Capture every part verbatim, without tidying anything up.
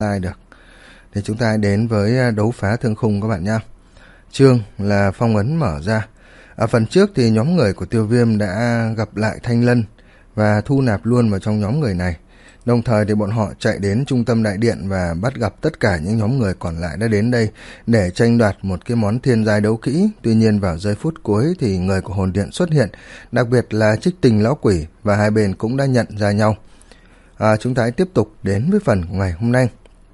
ai được. Thì chúng ta đến với đấu phá thương khung các bạn nhé. Chương là phong ấn mở ra. Ở phần trước thì nhóm người của Tiêu Viêm đã gặp lại Thanh Lân và thu nạp luôn vào trong nhóm người này. Đồng thời thì bọn họ chạy đến trung tâm đại điện và bắt gặp tất cả những nhóm người còn lại đã đến đây để tranh đoạt một cái món thiên giai đấu kỹ. Tuy nhiên vào giây phút cuối thì người của hồn điện xuất hiện, đặc biệt là Trích Tinh lão quỷ, và hai bên cũng đã nhận ra nhau. À, chúng ta hãy tiếp tục đến với phần của ngày hôm nay.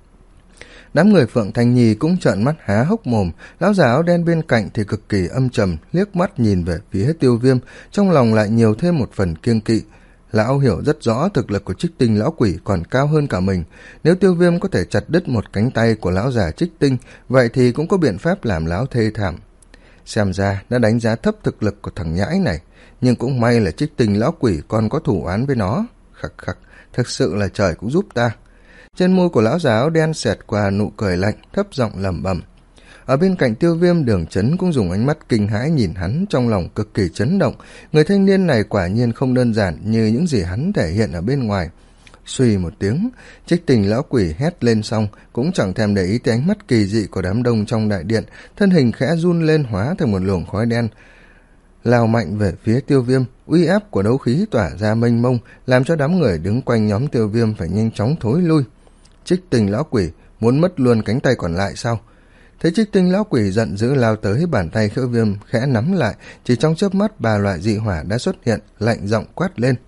Đám người Phượng Thanh Nhi cũng trợn mắt há hốc mồm. Lão già áo đen bên cạnh thì cực kỳ âm trầm, liếc mắt nhìn về phía Tiêu Viêm, trong lòng lại nhiều thêm một phần kiêng kỵ. Lão hiểu rất rõ thực lực của Trích Tinh lão quỷ còn cao hơn cả mình. Nếu Tiêu Viêm có thể chặt đứt một cánh tay của lão già Trích Tinh, vậy thì cũng có biện pháp làm lão thê thảm. Xem ra đã đánh giá thấp thực lực của thằng nhãi này, nhưng cũng may là Trích Tinh lão quỷ còn có thủ oán với nó. Khắc khắc, thực sự là trời cũng giúp ta. Trên môi của lão già áo đen xẹt qua nụ cười lạnh, thấp giọng lẩm bẩm. Ở bên cạnh Tiêu Viêm, Đường Chấn cũng dùng ánh mắt kinh hãi nhìn hắn, trong lòng cực kỳ chấn động. Người thanh niên này quả nhiên không đơn giản như những gì hắn thể hiện ở bên ngoài. Suy một tiếng, Trích Tinh lão quỷ hét lên xong cũng chẳng thèm để ý tới ánh mắt kỳ dị của đám đông trong đại điện, thân hình khẽ run lên hóa thành một luồng khói đen lao mạnh về phía Tiêu Viêm. Uy áp của đấu khí tỏa ra mênh mông, làm cho đám người đứng quanh nhóm Tiêu Viêm phải nhanh chóng thối lui. Trích Tinh lão quỷ muốn mất luôn cánh tay còn lại sao? Thấy Trích Tinh lão quỷ giận dữ lao tới, bàn tay Khởi Viêm khẽ nắm lại, chỉ trong chớp mắt ba loại dị hỏa đã xuất hiện, lạnh giọng quát lên.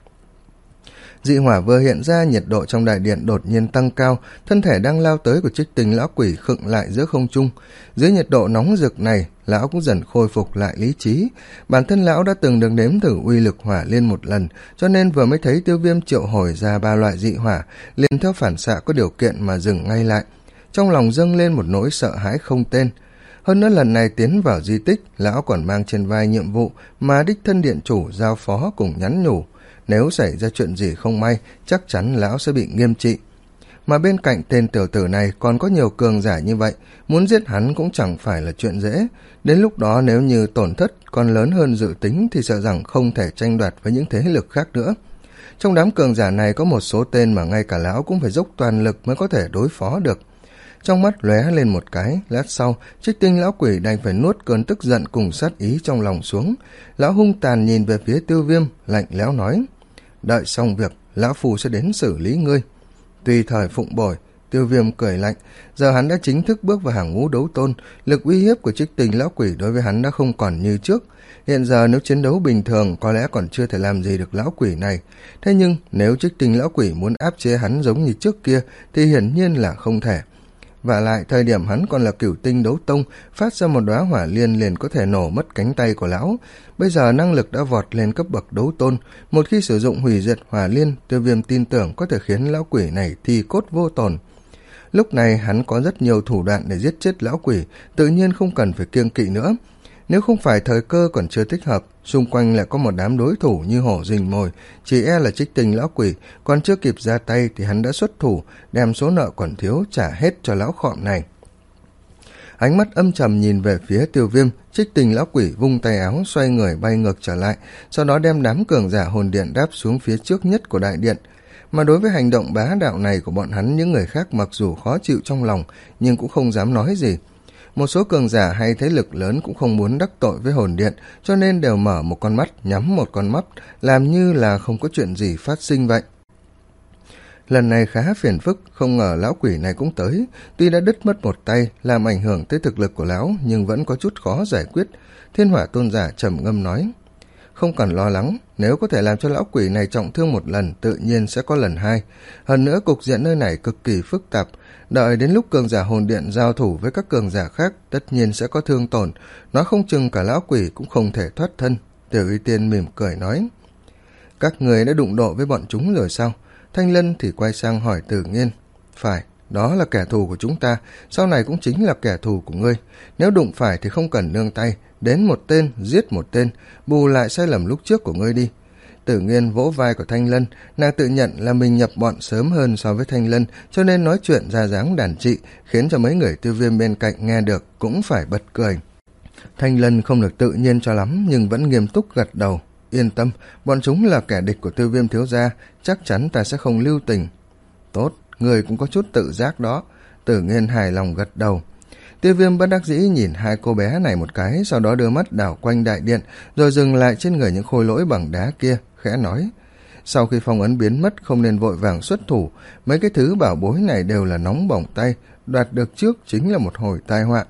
Dị hỏa vừa hiện ra, nhiệt độ trong đại điện đột nhiên tăng cao, thân thể đang lao tới của Trích Tinh lão quỷ khựng lại giữa không trung. Dưới nhiệt độ nóng rực này, lão cũng dần khôi phục lại lý trí. Bản thân lão đã từng được nếm thử uy lực hỏa liên một lần, cho nên vừa mới thấy Tiêu Viêm triệu hồi ra ba loại dị hỏa, liền theo phản xạ có điều kiện mà dừng ngay lại. Trong lòng dâng lên một nỗi sợ hãi không tên. Hơn nữa lần này tiến vào di tích, lão còn mang trên vai nhiệm vụ mà đích thân điện chủ giao phó cùng nhắn nhủ. Nếu xảy ra chuyện gì không may, chắc chắn lão sẽ bị nghiêm trị. Mà bên cạnh tên tiểu tử này còn có nhiều cường giả như vậy, muốn giết hắn cũng chẳng phải là chuyện dễ. Đến lúc đó nếu như tổn thất còn lớn hơn dự tính thì sợ rằng không thể tranh đoạt với những thế lực khác nữa. Trong đám cường giả này có một số tên mà ngay cả lão cũng phải dốc toàn lực mới có thể đối phó được. Trong mắt lóe lên một cái, lát sau, Trích Tinh lão quỷ đành phải nuốt cơn tức giận cùng sát ý trong lòng xuống. Lão hung tàn nhìn về phía Tiêu Viêm, lạnh lẽo nói: Đợi xong việc, lão phù sẽ đến xử lý ngươi. Tùy thời phụng bồi, Tiêu Viêm cười lạnh. Giờ hắn đã chính thức bước vào hàng ngũ đấu tôn, lực uy hiếp của Trích Tinh lão quỷ đối với hắn đã không còn như trước. Hiện giờ nếu chiến đấu bình thường có lẽ còn chưa thể làm gì được lão quỷ này. Thế nhưng nếu Trích Tinh lão quỷ muốn áp chế hắn giống như trước kia thì hiển nhiên là không thể. Và lại thời điểm hắn còn là cửu tinh đấu tông, phát ra một đóa hỏa liên liền có thể nổ mất cánh tay của lão. Bây giờ năng lực đã vọt lên cấp bậc đấu tôn, một khi sử dụng hủy diệt hỏa liên, Tiêu Viêm tin tưởng có thể khiến lão quỷ này thi cốt vô tổn. Lúc này hắn có rất nhiều thủ đoạn để giết chết lão quỷ, tự nhiên không cần phải kiêng kỵ nữa. Nếu không phải thời cơ còn chưa thích hợp, xung quanh lại có một đám đối thủ như hổ rình mồi, chỉ e là Trích Tinh lão quỷ còn chưa kịp ra tay thì hắn đã xuất thủ, đem số nợ còn thiếu trả hết cho lão khọm này. Ánh mắt âm trầm nhìn về phía Tiêu Viêm, Trích Tinh lão quỷ vung tay áo xoay người bay ngược trở lại, sau đó đem đám cường giả hồn điện đáp xuống phía trước nhất của đại điện. Mà đối với hành động bá đạo này của bọn hắn, những người khác mặc dù khó chịu trong lòng nhưng cũng không dám nói gì. Một số cường giả hay thế lực lớn cũng không muốn đắc tội với hồn điện, cho nên đều mở một con mắt, nhắm một con mắt, làm như là không có chuyện gì phát sinh vậy. Lần này khá phiền phức, không ngờ lão quỷ này cũng tới. Tuy đã đứt mất một tay, làm ảnh hưởng tới thực lực của lão, nhưng vẫn có chút khó giải quyết. Thiên Hỏa tôn giả trầm ngâm nói: Không cần lo lắng, nếu có thể làm cho lão quỷ này trọng thương một lần, tự nhiên sẽ có lần hai. Hơn nữa cục diện nơi này cực kỳ phức tạp, đợi đến lúc cường giả hồn điện giao thủ với các cường giả khác, tất nhiên sẽ có thương tổn, nói không chừng cả lão quỷ cũng không thể thoát thân. Tiểu Y Tiên mỉm cười nói: Các người đã đụng độ với bọn chúng rồi sao? Thanh Lân thì quay sang hỏi Tử Nghiên: Phải, đó là kẻ thù của chúng ta, sau này cũng chính là kẻ thù của ngươi. Nếu đụng phải thì không cần nương tay, đến một tên, giết một tên, bù lại sai lầm lúc trước của ngươi đi. Tử Nghiên vỗ vai của Thanh Lân, nàng tự nhận là mình nhập bọn sớm hơn so với Thanh Lân, cho nên nói chuyện ra dáng đàn trị, khiến cho mấy người Tiêu Viêm bên cạnh nghe được cũng phải bật cười. Thanh Lân không được tự nhiên cho lắm, nhưng vẫn nghiêm túc gật đầu. Yên tâm, bọn chúng là kẻ địch của Tiêu Viêm thiếu gia, chắc chắn ta sẽ không lưu tình. Tốt, người cũng có chút tự giác đó. Tử Nghiên hài lòng gật đầu. Tiêu Viêm bất đắc dĩ nhìn hai cô bé này một cái, sau đó đưa mắt đảo quanh đại điện, rồi dừng lại trên người những khôi lỗi bằng đá kia, khẽ nói: sau khi phong ấn biến mất không nên vội vàng xuất thủ, mấy cái thứ bảo bối này đều là nóng bỏng tay, đoạt được trước chính là một hồi tai họa.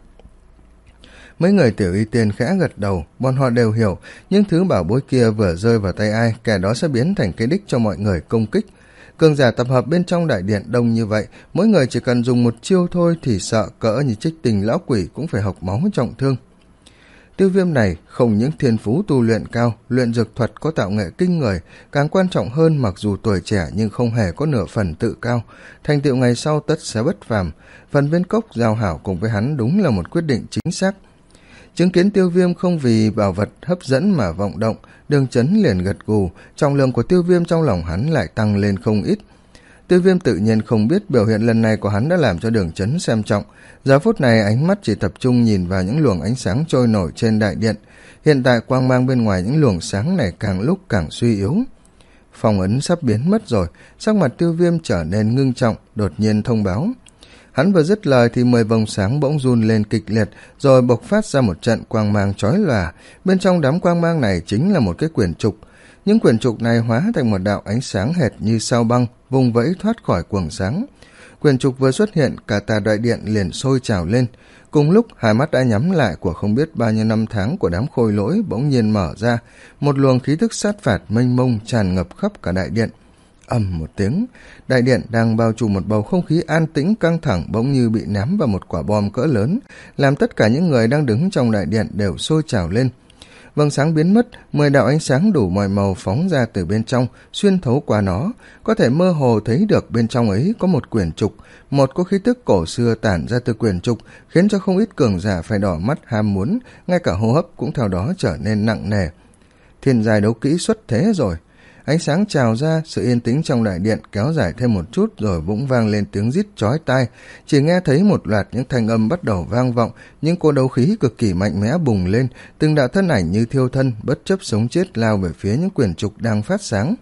Mấy người tiểu y tiên khẽ gật đầu, bọn họ đều hiểu những thứ bảo bối kia vừa rơi vào tay ai, kẻ đó sẽ biến thành cái đích cho mọi người công kích. Cường giả tập hợp bên trong đại điện đông như vậy, mỗi người chỉ cần dùng một chiêu thôi thì sợ cỡ như Trích Tình lão quỷ cũng phải hộc máu trọng thương. Tiêu Viêm này không những thiên phú tu luyện cao, luyện dược thuật có tạo nghệ kinh người, càng quan trọng hơn mặc dù tuổi trẻ nhưng không hề có nửa phần tự cao, thành tựu ngày sau tất sẽ bất phàm. Phần Viên Cốc giao hảo cùng với hắn đúng là một quyết định chính xác. Chứng kiến Tiêu Viêm không vì bảo vật hấp dẫn mà vọng động, Đường Chấn liền gật gù, trọng lượng của Tiêu Viêm trong lòng hắn lại tăng lên không ít. Tiêu Viêm tự nhiên không biết biểu hiện lần này của hắn đã làm cho Đường Chấn xem trọng. Giờ phút này ánh mắt chỉ tập trung nhìn vào những luồng ánh sáng trôi nổi trên đại điện. Hiện tại quang mang bên ngoài những luồng sáng này càng lúc càng suy yếu. Phong ấn sắp biến mất rồi, sắc mặt Tiêu Viêm trở nên ngưng trọng, đột nhiên thông báo. Hắn vừa dứt lời thì mười vòng sáng bỗng run lên kịch liệt, rồi bộc phát ra một trận quang mang chói lòa. Bên trong đám quang mang này chính là một cái quyển trục. Những quyển trục này hóa thành một đạo ánh sáng hệt như sao băng, vùng vẫy thoát khỏi quầng sáng. Quyển trục vừa xuất hiện, cả tà đại điện liền sôi trào lên. Cùng lúc, hai mắt đã nhắm lại của không biết bao nhiêu năm tháng của đám khôi lỗi bỗng nhiên mở ra, một luồng khí thức sát phạt mênh mông tràn ngập khắp cả đại điện. Ầm một tiếng, đại điện đang bao trùm một bầu không khí an tĩnh căng thẳng bỗng như bị ném vào một quả bom cỡ lớn, làm tất cả những người đang đứng trong đại điện đều sôi trào lên. Vầng sáng biến mất, mười đạo ánh sáng đủ mọi màu phóng ra từ bên trong, xuyên thấu qua nó, có thể mơ hồ thấy được bên trong ấy có một quyển trục, một có khí tức cổ xưa tản ra từ quyển trục, khiến cho không ít cường giả phải đỏ mắt ham muốn, ngay cả hô hấp cũng theo đó trở nên nặng nề. Thiên giai đấu kỹ xuất thế rồi. Ánh sáng trào ra, sự yên tĩnh trong đại điện kéo dài thêm một chút rồi bỗng vang lên tiếng rít chói tai. Chỉ nghe thấy một loạt những thanh âm bắt đầu vang vọng, những cỗ đấu khí cực kỳ mạnh mẽ bùng lên, từng đạo thân ảnh như thiêu thân, bất chấp sống chết lao về phía những quyển trục đang phát sáng.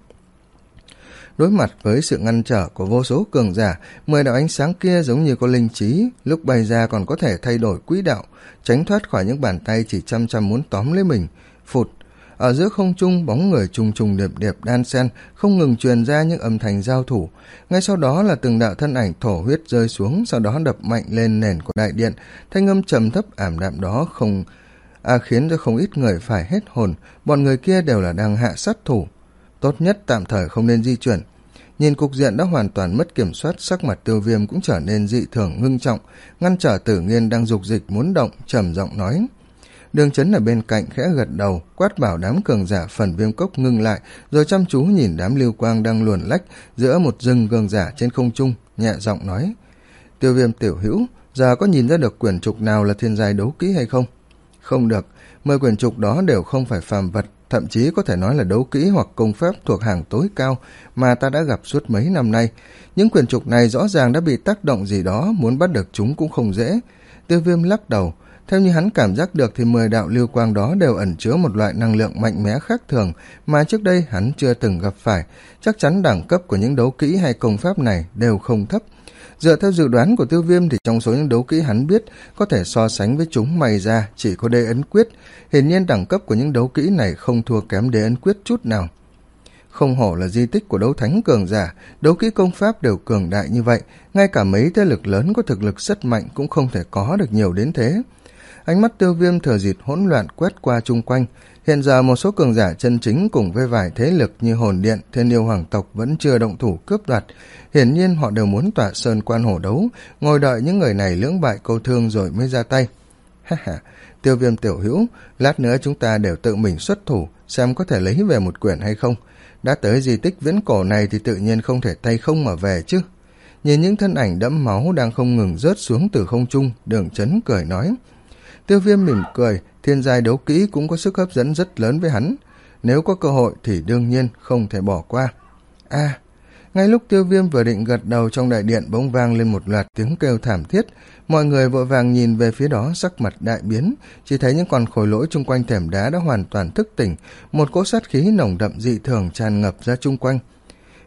Đối mặt với sự ngăn trở của vô số cường giả, mười đạo ánh sáng kia giống như có linh trí, lúc bay ra còn có thể thay đổi quỹ đạo, tránh thoát khỏi những bàn tay chỉ chăm chăm muốn tóm lấy mình. Phụt! Ở giữa không trung, bóng người trùng trùng điệp điệp đan xen, không ngừng truyền ra những âm thanh giao thủ. Ngay sau đó là từng đạo thân ảnh thổ huyết rơi xuống, sau đó đập mạnh lên nền của đại điện. Thanh âm trầm thấp ảm đạm đó không à, khiến cho không ít người phải hết hồn. Bọn người kia đều là đang hạ sát thủ. Tốt nhất tạm thời không nên di chuyển. Nhìn cục diện đã hoàn toàn mất kiểm soát, sắc mặt Tiêu Viêm cũng trở nên dị thường ngưng trọng, ngăn trở Tử Nghiên đang dục dịch muốn động, trầm giọng nói. Đường Chấn ở bên cạnh khẽ gật đầu, quát bảo đám cường giả Phần Viêm Cốc ngưng lại, rồi chăm chú nhìn đám lưu quang đang luồn lách giữa một rừng cường giả trên không trung, nhẹ giọng nói: Tiêu Viêm tiểu hữu, giờ có nhìn ra được quyển trục nào là thiên giai đấu kỹ hay không? Không được, mười quyển trục đó đều không phải phàm vật, thậm chí có thể nói là đấu kỹ hoặc công pháp thuộc hàng tối cao mà ta đã gặp suốt mấy năm nay. Những quyển trục này rõ ràng đã bị tác động gì đó, muốn bắt được chúng cũng không dễ. Tiêu Viêm lắc đầu. Theo như hắn cảm giác được thì mười đạo lưu quang đó đều ẩn chứa một loại năng lượng mạnh mẽ khác thường mà trước đây hắn chưa từng gặp phải. Chắc chắn đẳng cấp của những đấu kỹ hay công pháp này đều không thấp. Dựa theo dự đoán của Tiêu Viêm thì trong số những đấu kỹ hắn biết có thể so sánh với chúng may ra chỉ có đế ấn quyết. Hiển nhiên đẳng cấp của những đấu kỹ này không thua kém đế ấn quyết chút nào. Không hổ là di tích của đấu thánh cường giả, đấu kỹ công pháp đều cường đại như vậy, ngay cả mấy thế lực lớn có thực lực rất mạnh cũng không thể có được nhiều đến thế. Ánh mắt Tiêu Viêm thừa dịp hỗn loạn quét qua chung quanh. Hiện giờ một số cường giả chân chính cùng với vài thế lực như Hồn Điện, Thiên Yêu Hoàng tộc vẫn chưa động thủ cướp đoạt. Hiển nhiên họ đều muốn tọa sơn quan hổ đấu, ngồi đợi những người này lưỡng bại câu thương rồi mới ra tay. Ha ha, Tiêu Viêm tiểu hữu, lát nữa chúng ta đều tự mình xuất thủ, xem có thể lấy về một quyển hay không. Đã tới di tích viễn cổ này thì tự nhiên không thể tay không mà về chứ. Nhìn những thân ảnh đẫm máu đang không ngừng rớt xuống từ không trung, Đường Chấn cười nói. Tiêu Viêm mỉm cười, thiên giai đấu kỹ cũng có sức hấp dẫn rất lớn với hắn. Nếu có cơ hội thì đương nhiên không thể bỏ qua. À, ngay lúc Tiêu Viêm vừa định gật đầu, trong đại điện bỗng vang lên một loạt tiếng kêu thảm thiết. Mọi người vội vàng nhìn về phía đó, sắc mặt đại biến, chỉ thấy những con khối lỗi chung quanh thềm đá đã hoàn toàn thức tỉnh, một cỗ sát khí nồng đậm dị thường tràn ngập ra chung quanh.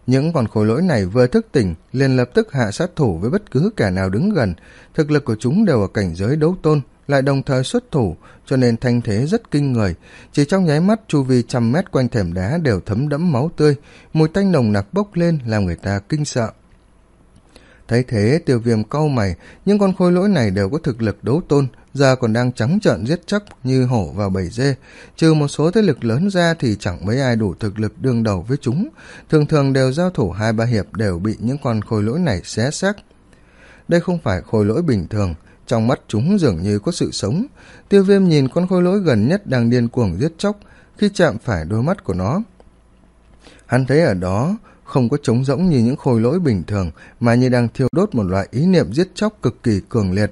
Những con khối lỗi này vừa thức tỉnh liền lập tức hạ sát thủ với bất cứ kẻ nào đứng gần. Thực lực của chúng đều ở cảnh giới đấu tôn, lại đồng thời xuất thủ, cho nên thanh thế rất kinh người. Chỉ trong nháy mắt, chu vi trăm mét quanh thềm đá đều thấm đẫm máu tươi, mùi tanh nồng nặc bốc lên làm người ta kinh sợ. Thấy thế, Tiêu Viêm cau mày, những con khối lỗi này đều có thực lực đấu tôn, giờ còn đang trắng trợn giết chóc như hổ vào bầy dê. Trừ một số thế lực lớn ra thì chẳng mấy ai đủ thực lực đương đầu với chúng, thường thường đều giao thủ hai ba hiệp đều bị những con khối lỗi này xé xác. Đây không phải khối lỗi bình thường, trong mắt chúng dường như có sự sống. Tiêu Viêm nhìn con khối lỗi gần nhất đang điên cuồng giết chóc, khi chạm phải đôi mắt của nó, hắn thấy ở đó không có trống rỗng như những khối lỗi bình thường, mà như đang thiêu đốt một loại ý niệm giết chóc cực kỳ cường liệt.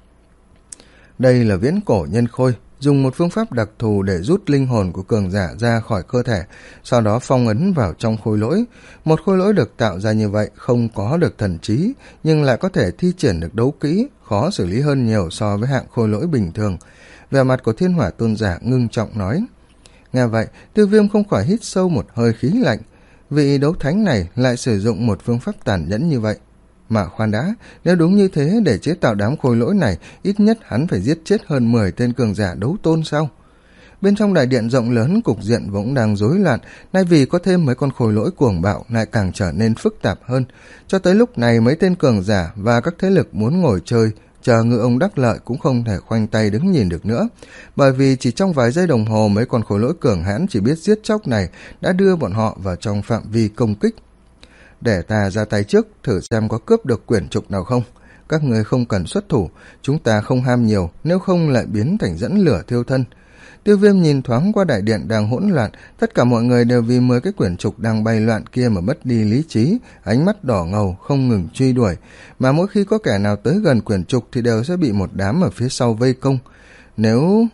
Đây là viễn cổ nhân khôi, dùng một phương pháp đặc thù để rút linh hồn của cường giả ra khỏi cơ thể, sau đó phong ấn vào trong khối lỗi. Một khối lỗi được tạo ra như vậy không có được thần trí, nhưng lại có thể thi triển được đấu kỹ, khó xử lý hơn nhiều so với hạng khối lỗi bình thường. Vẻ mặt của Thiên Hỏa Tôn giả ngưng trọng nói. Nghe vậy, Tiêu Viêm không khỏi hít sâu một hơi khí lạnh. Vị đấu thánh này lại sử dụng một phương pháp tàn nhẫn như vậy. Mà khoan đã, nếu đúng như thế, để chế tạo đám khối lỗi này, ít nhất hắn phải giết chết hơn mười tên cường giả đấu tôn sao? Bên trong đại điện rộng lớn, cục diện vốn đang rối loạn, nay vì có thêm mấy con khối lỗi cuồng bạo lại càng trở nên phức tạp hơn. Cho tới lúc này, mấy tên cường giả và các thế lực muốn ngồi chơi chờ ngư ông đắc lợi cũng không thể khoanh tay đứng nhìn được nữa, bởi vì chỉ trong vài giây đồng hồ, mấy con khối lỗi cường hãn chỉ biết giết chóc này đã đưa bọn họ vào trong phạm vi công kích. Để ta ra tay trước, thử xem có cướp được quyển trục nào không. Các người không cần xuất thủ, chúng ta không ham nhiều, nếu không lại biến thành dẫn lửa thiêu thân. Tiêu Viêm nhìn thoáng qua đại điện đang hỗn loạn, tất cả mọi người đều vì mười cái quyển trục đang bay loạn kia mà mất đi lý trí, ánh mắt đỏ ngầu không ngừng truy đuổi, mà mỗi khi có kẻ nào tới gần quyển trục thì đều sẽ bị một đám ở phía sau vây công. Nếu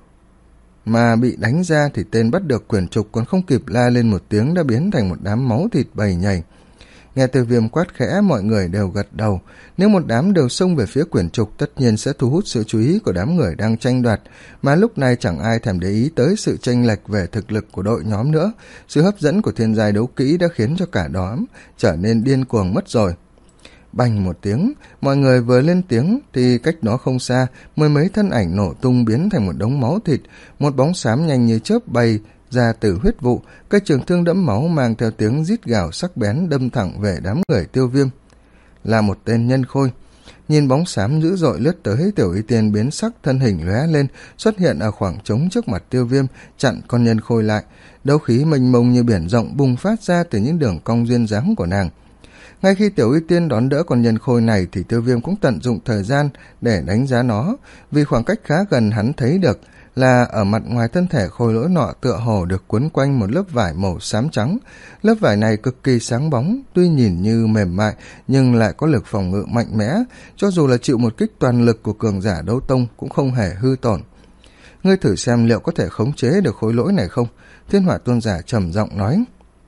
mà bị đánh ra thì tên bắt được quyển trục còn không kịp la lên một tiếng đã biến thành một đám máu thịt bầy nhầy. Nghe Tiêu Viêm quát khẽ, mọi người đều gật đầu. Nếu một đám đều xông về phía quyển trục, tất nhiên sẽ thu hút sự chú ý của đám người đang tranh đoạt, mà lúc này chẳng ai thèm để ý tới sự chênh lệch về thực lực của đội nhóm nữa. Sự hấp dẫn của thiên giai đấu kỹ đã khiến cho cả đám trở nên điên cuồng mất rồi. Bành một tiếng, mọi người vừa lên tiếng thì cách đó không xa, mười mấy thân ảnh nổ tung biến thành một đống máu thịt, một bóng xám nhanh như chớp bay ra từ huyết vụ, cây trường thương đẫm máu mang theo tiếng rít gào sắc bén đâm thẳng về đám người Tiêu Viêm. Là một tên nhân khôi. Nhìn bóng xám dữ dội lướt tới, Tiểu Y Tiên biến sắc, thân hình lóe lên, xuất hiện ở khoảng trống trước mặt Tiêu Viêm, chặn con nhân khôi lại. Đấu khí mênh mông như biển rộng bùng phát ra từ những đường cong duyên dáng của nàng. Ngay khi Tiểu Y Tiên đón đỡ con nhân khôi này thì Tiêu Viêm cũng tận dụng thời gian để đánh giá nó, vì khoảng cách khá gần hắn thấy được là ở mặt ngoài thân thể khôi lỗi nọ tựa hồ được quấn quanh một lớp vải màu xám trắng. Lớp vải này cực kỳ sáng bóng, tuy nhìn như mềm mại nhưng lại có lực phòng ngự mạnh mẽ, cho dù là chịu một kích toàn lực của cường giả đấu tông cũng không hề hư tổn. Ngươi thử xem liệu có thể khống chế được khối lỗi này không? Thiên Hỏa Tôn giả trầm giọng nói.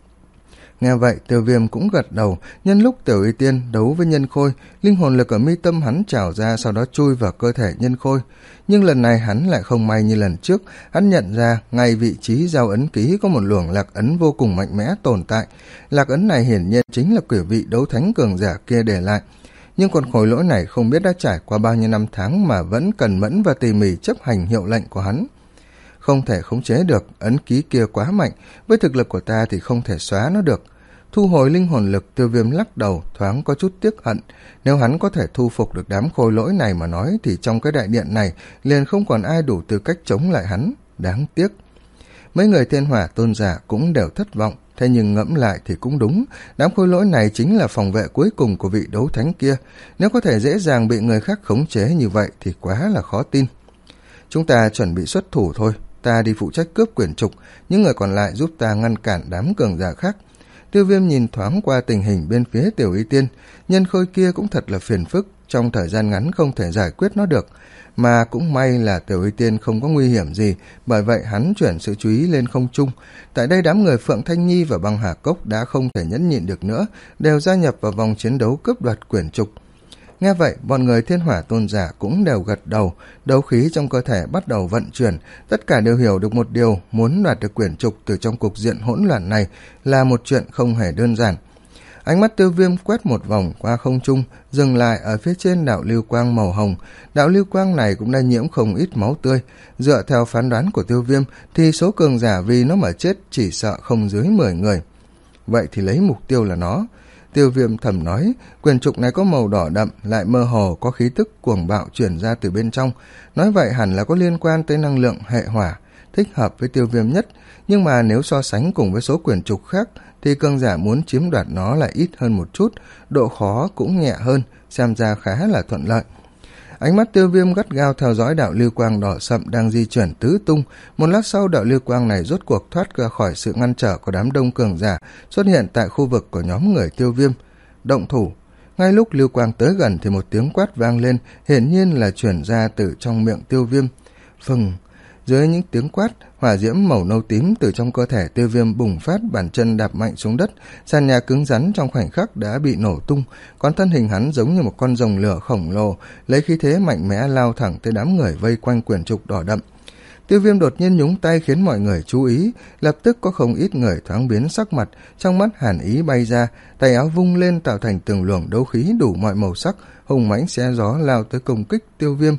Nghe vậy, Tiêu Viêm cũng gật đầu. Nhân lúc Tiểu Y Tiên đấu với nhân khôi, linh hồn lực ở mi tâm hắn trào ra, sau đó chui vào cơ thể nhân khôi. Nhưng lần này hắn lại không may như lần trước. Hắn nhận ra ngay vị trí giao ấn ký có một luồng lạc ấn vô cùng mạnh mẽ tồn tại. Lạc ấn này hiển nhiên chính là quỷ vị đấu thánh cường giả kia để lại. Nhưng con khối lỗi này không biết đã trải qua bao nhiêu năm tháng mà vẫn cần mẫn và tỉ mỉ chấp hành hiệu lệnh của hắn. Không thể khống chế được, ấn ký kia quá mạnh, với thực lực của ta thì không thể xóa nó được. Thu hồi linh hồn lực, Tiêu Viêm lắc đầu, thoáng có chút tiếc hận. Nếu hắn có thể thu phục được đám khôi lỗi này mà nói thì trong cái đại điện này liền không còn ai đủ tư cách chống lại hắn. Đáng tiếc. Mấy người Thiên Hỏa Tôn giả cũng đều thất vọng, thế nhưng ngẫm lại thì cũng đúng. Đám khôi lỗi này chính là phòng vệ cuối cùng của vị đấu thánh kia. Nếu có thể dễ dàng bị người khác khống chế như vậy thì quá là khó tin. Chúng ta chuẩn bị xuất thủ thôi. Ta đi phụ trách cướp quyển trục, những người còn lại giúp ta ngăn cản đám cường giả khác. Tiêu Viêm nhìn thoáng qua tình hình bên phía Tiểu Y Tiên, nhân khôi kia cũng thật là phiền phức, trong thời gian ngắn không thể giải quyết nó được, mà cũng may là Tiểu Y Tiên không có nguy hiểm gì, bởi vậy hắn chuyển sự chú ý lên không trung. Tại đây đám người Phượng Thanh Nhi và Băng Hà Cốc đã không thể nhẫn nhịn được nữa, đều gia nhập vào vòng chiến đấu cướp đoạt quyển trục. Nghe vậy, bọn người Thiên Hỏa Tôn giả cũng đều gật đầu, đấu khí trong cơ thể bắt đầu vận chuyển, tất cả đều hiểu được một điều, muốn đoạt được quyển trục từ trong cục diện hỗn loạn này là một chuyện không hề đơn giản. Ánh mắt Tiêu Viêm quét một vòng qua không trung, dừng lại ở phía trên đạo lưu quang màu hồng. Đạo lưu quang này cũng đã nhiễm không ít máu tươi. Dựa theo phán đoán của Tiêu Viêm thì số cường giả vì nó mà chết chỉ sợ không dưới mười người. Vậy thì lấy mục tiêu là nó. Tiêu Viêm thầm nói, quyển trục này có màu đỏ đậm, lại mơ hồ có khí tức cuồng bạo chuyển ra từ bên trong. Nói vậy hẳn là có liên quan tới năng lượng hệ hỏa, thích hợp với Tiêu Viêm nhất. Nhưng mà nếu so sánh cùng với số quyển trục khác thì cường giả muốn chiếm đoạt nó lại ít hơn một chút, độ khó cũng nhẹ hơn, xem ra khá là thuận lợi. Ánh mắt Tiêu Viêm gắt gao theo dõi đạo lưu quang đỏ sậm đang di chuyển tứ tung. Một lát sau, đạo lưu quang này rốt cuộc thoát ra khỏi sự ngăn trở của đám đông cường giả, xuất hiện tại khu vực của nhóm người Tiêu Viêm. Động thủ. Ngay lúc lưu quang tới gần thì một tiếng quát vang lên, hiển nhiên là chuyển ra từ trong miệng Tiêu Viêm. Phừng. Dưới những tiếng quát, hỏa diễm màu nâu tím từ trong cơ thể Tiêu Viêm bùng phát, bàn chân đạp mạnh xuống đất, sàn nhà cứng rắn trong khoảnh khắc đã bị nổ tung, còn thân hình hắn giống như một con rồng lửa khổng lồ, lấy khí thế mạnh mẽ lao thẳng tới đám người vây quanh quyển trục đỏ đậm. Tiêu Viêm đột nhiên nhúng tay khiến mọi người chú ý, lập tức có không ít người thoáng biến sắc mặt, trong mắt hàn ý bay ra, tay áo vung lên tạo thành từng luồng đấu khí đủ mọi màu sắc, hùng mãnh xé gió lao tới công kích Tiêu Viêm.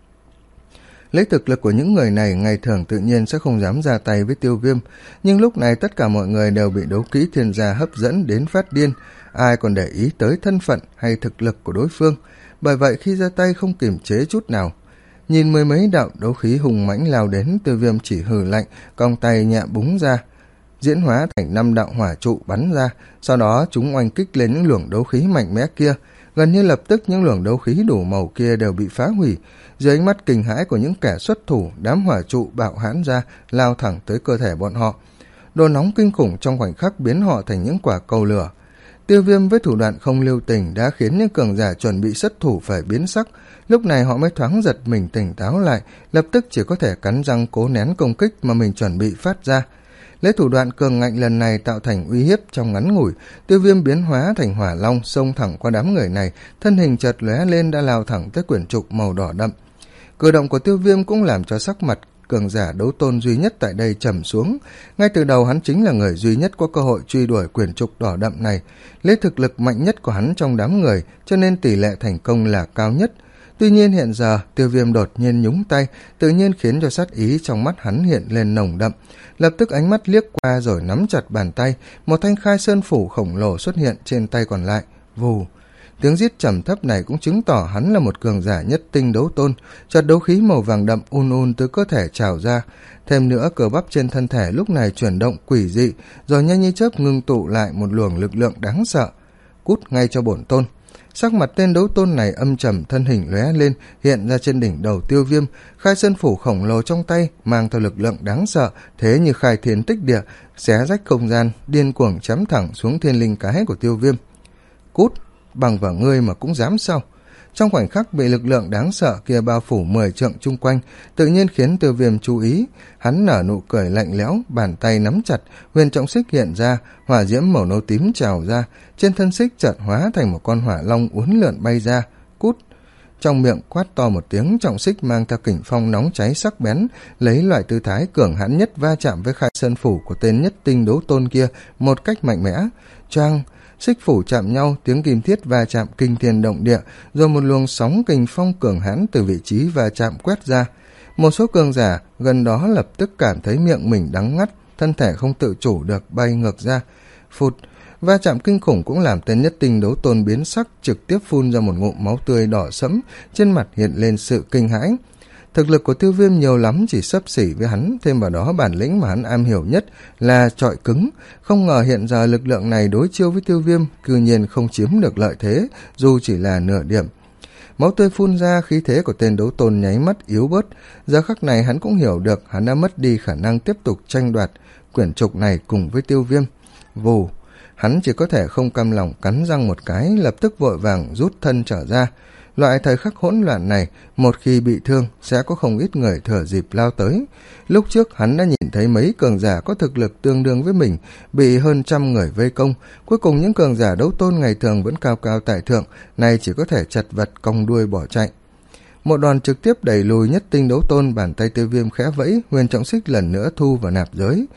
Lấy thực lực của những người này ngày thường tự nhiên sẽ không dám ra tay với Tiêu Viêm, nhưng lúc này tất cả mọi người đều bị đấu kỹ thiên gia hấp dẫn đến phát điên, ai còn để ý tới thân phận hay thực lực của đối phương, bởi vậy khi ra tay không kiềm chế chút nào. Nhìn mười mấy đạo đấu khí hùng mãnh lao đến, Tiêu Viêm chỉ hừ lạnh, cong tay nhẹ búng ra, diễn hóa thành năm đạo hỏa trụ bắn ra, sau đó chúng oanh kích lên những luồng đấu khí mạnh mẽ kia. Gần như lập tức những luồng đấu khí đủ màu kia đều bị phá hủy. Dưới ánh mắt kinh hãi của những kẻ xuất thủ, đám hỏa trụ bạo hãn ra, lao thẳng tới cơ thể bọn họ. Độ nóng kinh khủng trong khoảnh khắc biến họ thành những quả cầu lửa. Tiêu Viêm với thủ đoạn không lưu tình đã khiến những cường giả chuẩn bị xuất thủ phải biến sắc. Lúc này họ mới thoáng giật mình tỉnh táo lại, lập tức chỉ có thể cắn răng cố nén công kích mà mình chuẩn bị phát ra. Lấy thủ đoạn cường ngạnh lần này tạo thành uy hiếp trong ngắn ngủi, Tiêu Viêm biến hóa thành hỏa long xông thẳng qua đám người này, thân hình chợt lóe lên đã lao thẳng tới quyển trục màu đỏ đậm. Cử động của Tiêu Viêm cũng làm cho sắc mặt cường giả đấu tôn duy nhất tại đây trầm xuống. Ngay từ đầu hắn chính là người duy nhất có cơ hội truy đuổi quyển trục đỏ đậm này, lấy thực lực mạnh nhất của hắn trong đám người, cho nên tỷ lệ thành công là cao nhất. Tuy nhiên hiện giờ Tiêu Viêm đột nhiên nhúng tay, tự nhiên khiến cho sát ý trong mắt hắn hiện lên nồng đậm. Lập tức ánh mắt liếc qua rồi nắm chặt bàn tay, một thanh khai sơn phủ khổng lồ xuất hiện trên tay còn lại. Vù. Tiếng rít trầm thấp này cũng chứng tỏ hắn là một cường giả nhất tinh đấu tôn. Chợt đấu khí màu vàng đậm un un từ cơ thể trào ra, thêm nữa cơ bắp trên thân thể lúc này chuyển động quỷ dị, rồi nhanh như chớp ngưng tụ lại một luồng lực lượng đáng sợ. Cút ngay cho bổn tôn. Sắc mặt tên đấu tôn này âm trầm, thân hình lóe lên hiện ra trên đỉnh đầu Tiêu Viêm, khai sơn phủ khổng lồ trong tay mang theo lực lượng đáng sợ, thế như khai thiên tích địa, xé rách không gian, điên cuồng chém thẳng xuống thiên linh cái của Tiêu Viêm. Cút, bằng vào ngươi mà cũng dám sao? Trong khoảnh khắc bị lực lượng đáng sợ kia bao phủ mười trượng chung quanh, tự nhiên khiến Tiêu Viêm chú ý. Hắn nở nụ cười lạnh lẽo, bàn tay nắm chặt, huyền trọng xích hiện ra, hỏa diễm màu nâu tím trào ra, trên thân xích chợt hóa thành một con hỏa long uốn lượn bay ra. Cút. Trong miệng quát to một tiếng, trọng xích mang theo kình phong nóng cháy sắc bén, lấy loại tư thái cường hãn nhất va chạm với khai sơn phủ của tên nhất tinh đấu tôn kia một cách mạnh mẽ. Choang. Xích phủ chạm nhau, tiếng kim thiết va chạm kinh thiên động địa, rồi một luồng sóng kình phong cường hãn từ vị trí va chạm quét ra. Một số cường giả gần đó lập tức cảm thấy miệng mình đắng ngắt, thân thể không tự chủ được bay ngược ra. Phụt, va chạm kinh khủng cũng làm tên nhất tinh đấu tôn biến sắc, trực tiếp phun ra một ngụm máu tươi đỏ sẫm, trên mặt hiện lên sự kinh hãi. Thực lực của Tiêu Viêm nhiều lắm chỉ xấp xỉ với hắn, thêm vào đó bản lĩnh mà hắn am hiểu nhất là chọi cứng. Không ngờ hiện giờ lực lượng này đối chiêu với Tiêu Viêm cư nhiên không chiếm được lợi thế, dù chỉ là nửa điểm. Máu tươi phun ra, khí thế của tên đấu tôn nháy mắt yếu bớt. Giờ khắc này hắn cũng hiểu được hắn đã mất đi khả năng tiếp tục tranh đoạt quyển trục này cùng với Tiêu Viêm. Vù, hắn chỉ có thể không cam lòng cắn răng một cái, lập tức vội vàng rút thân trở ra. Loại thời khắc hỗn loạn này, một khi bị thương sẽ có không ít người thừa dịp lao tới. Lúc trước hắn đã nhìn thấy mấy cường giả có thực lực tương đương với mình bị hơn trăm người vây công, cuối cùng những cường giả đấu tôn ngày thường vẫn cao cao tại thượng, nay chỉ có thể chật vật cong đuôi bỏ chạy. Một đòn trực tiếp đẩy lùi nhất tinh đấu tôn, bàn tay Tiêu Viêm khẽ vẫy, huyền trọng xích lần nữa thu vào nạp giới.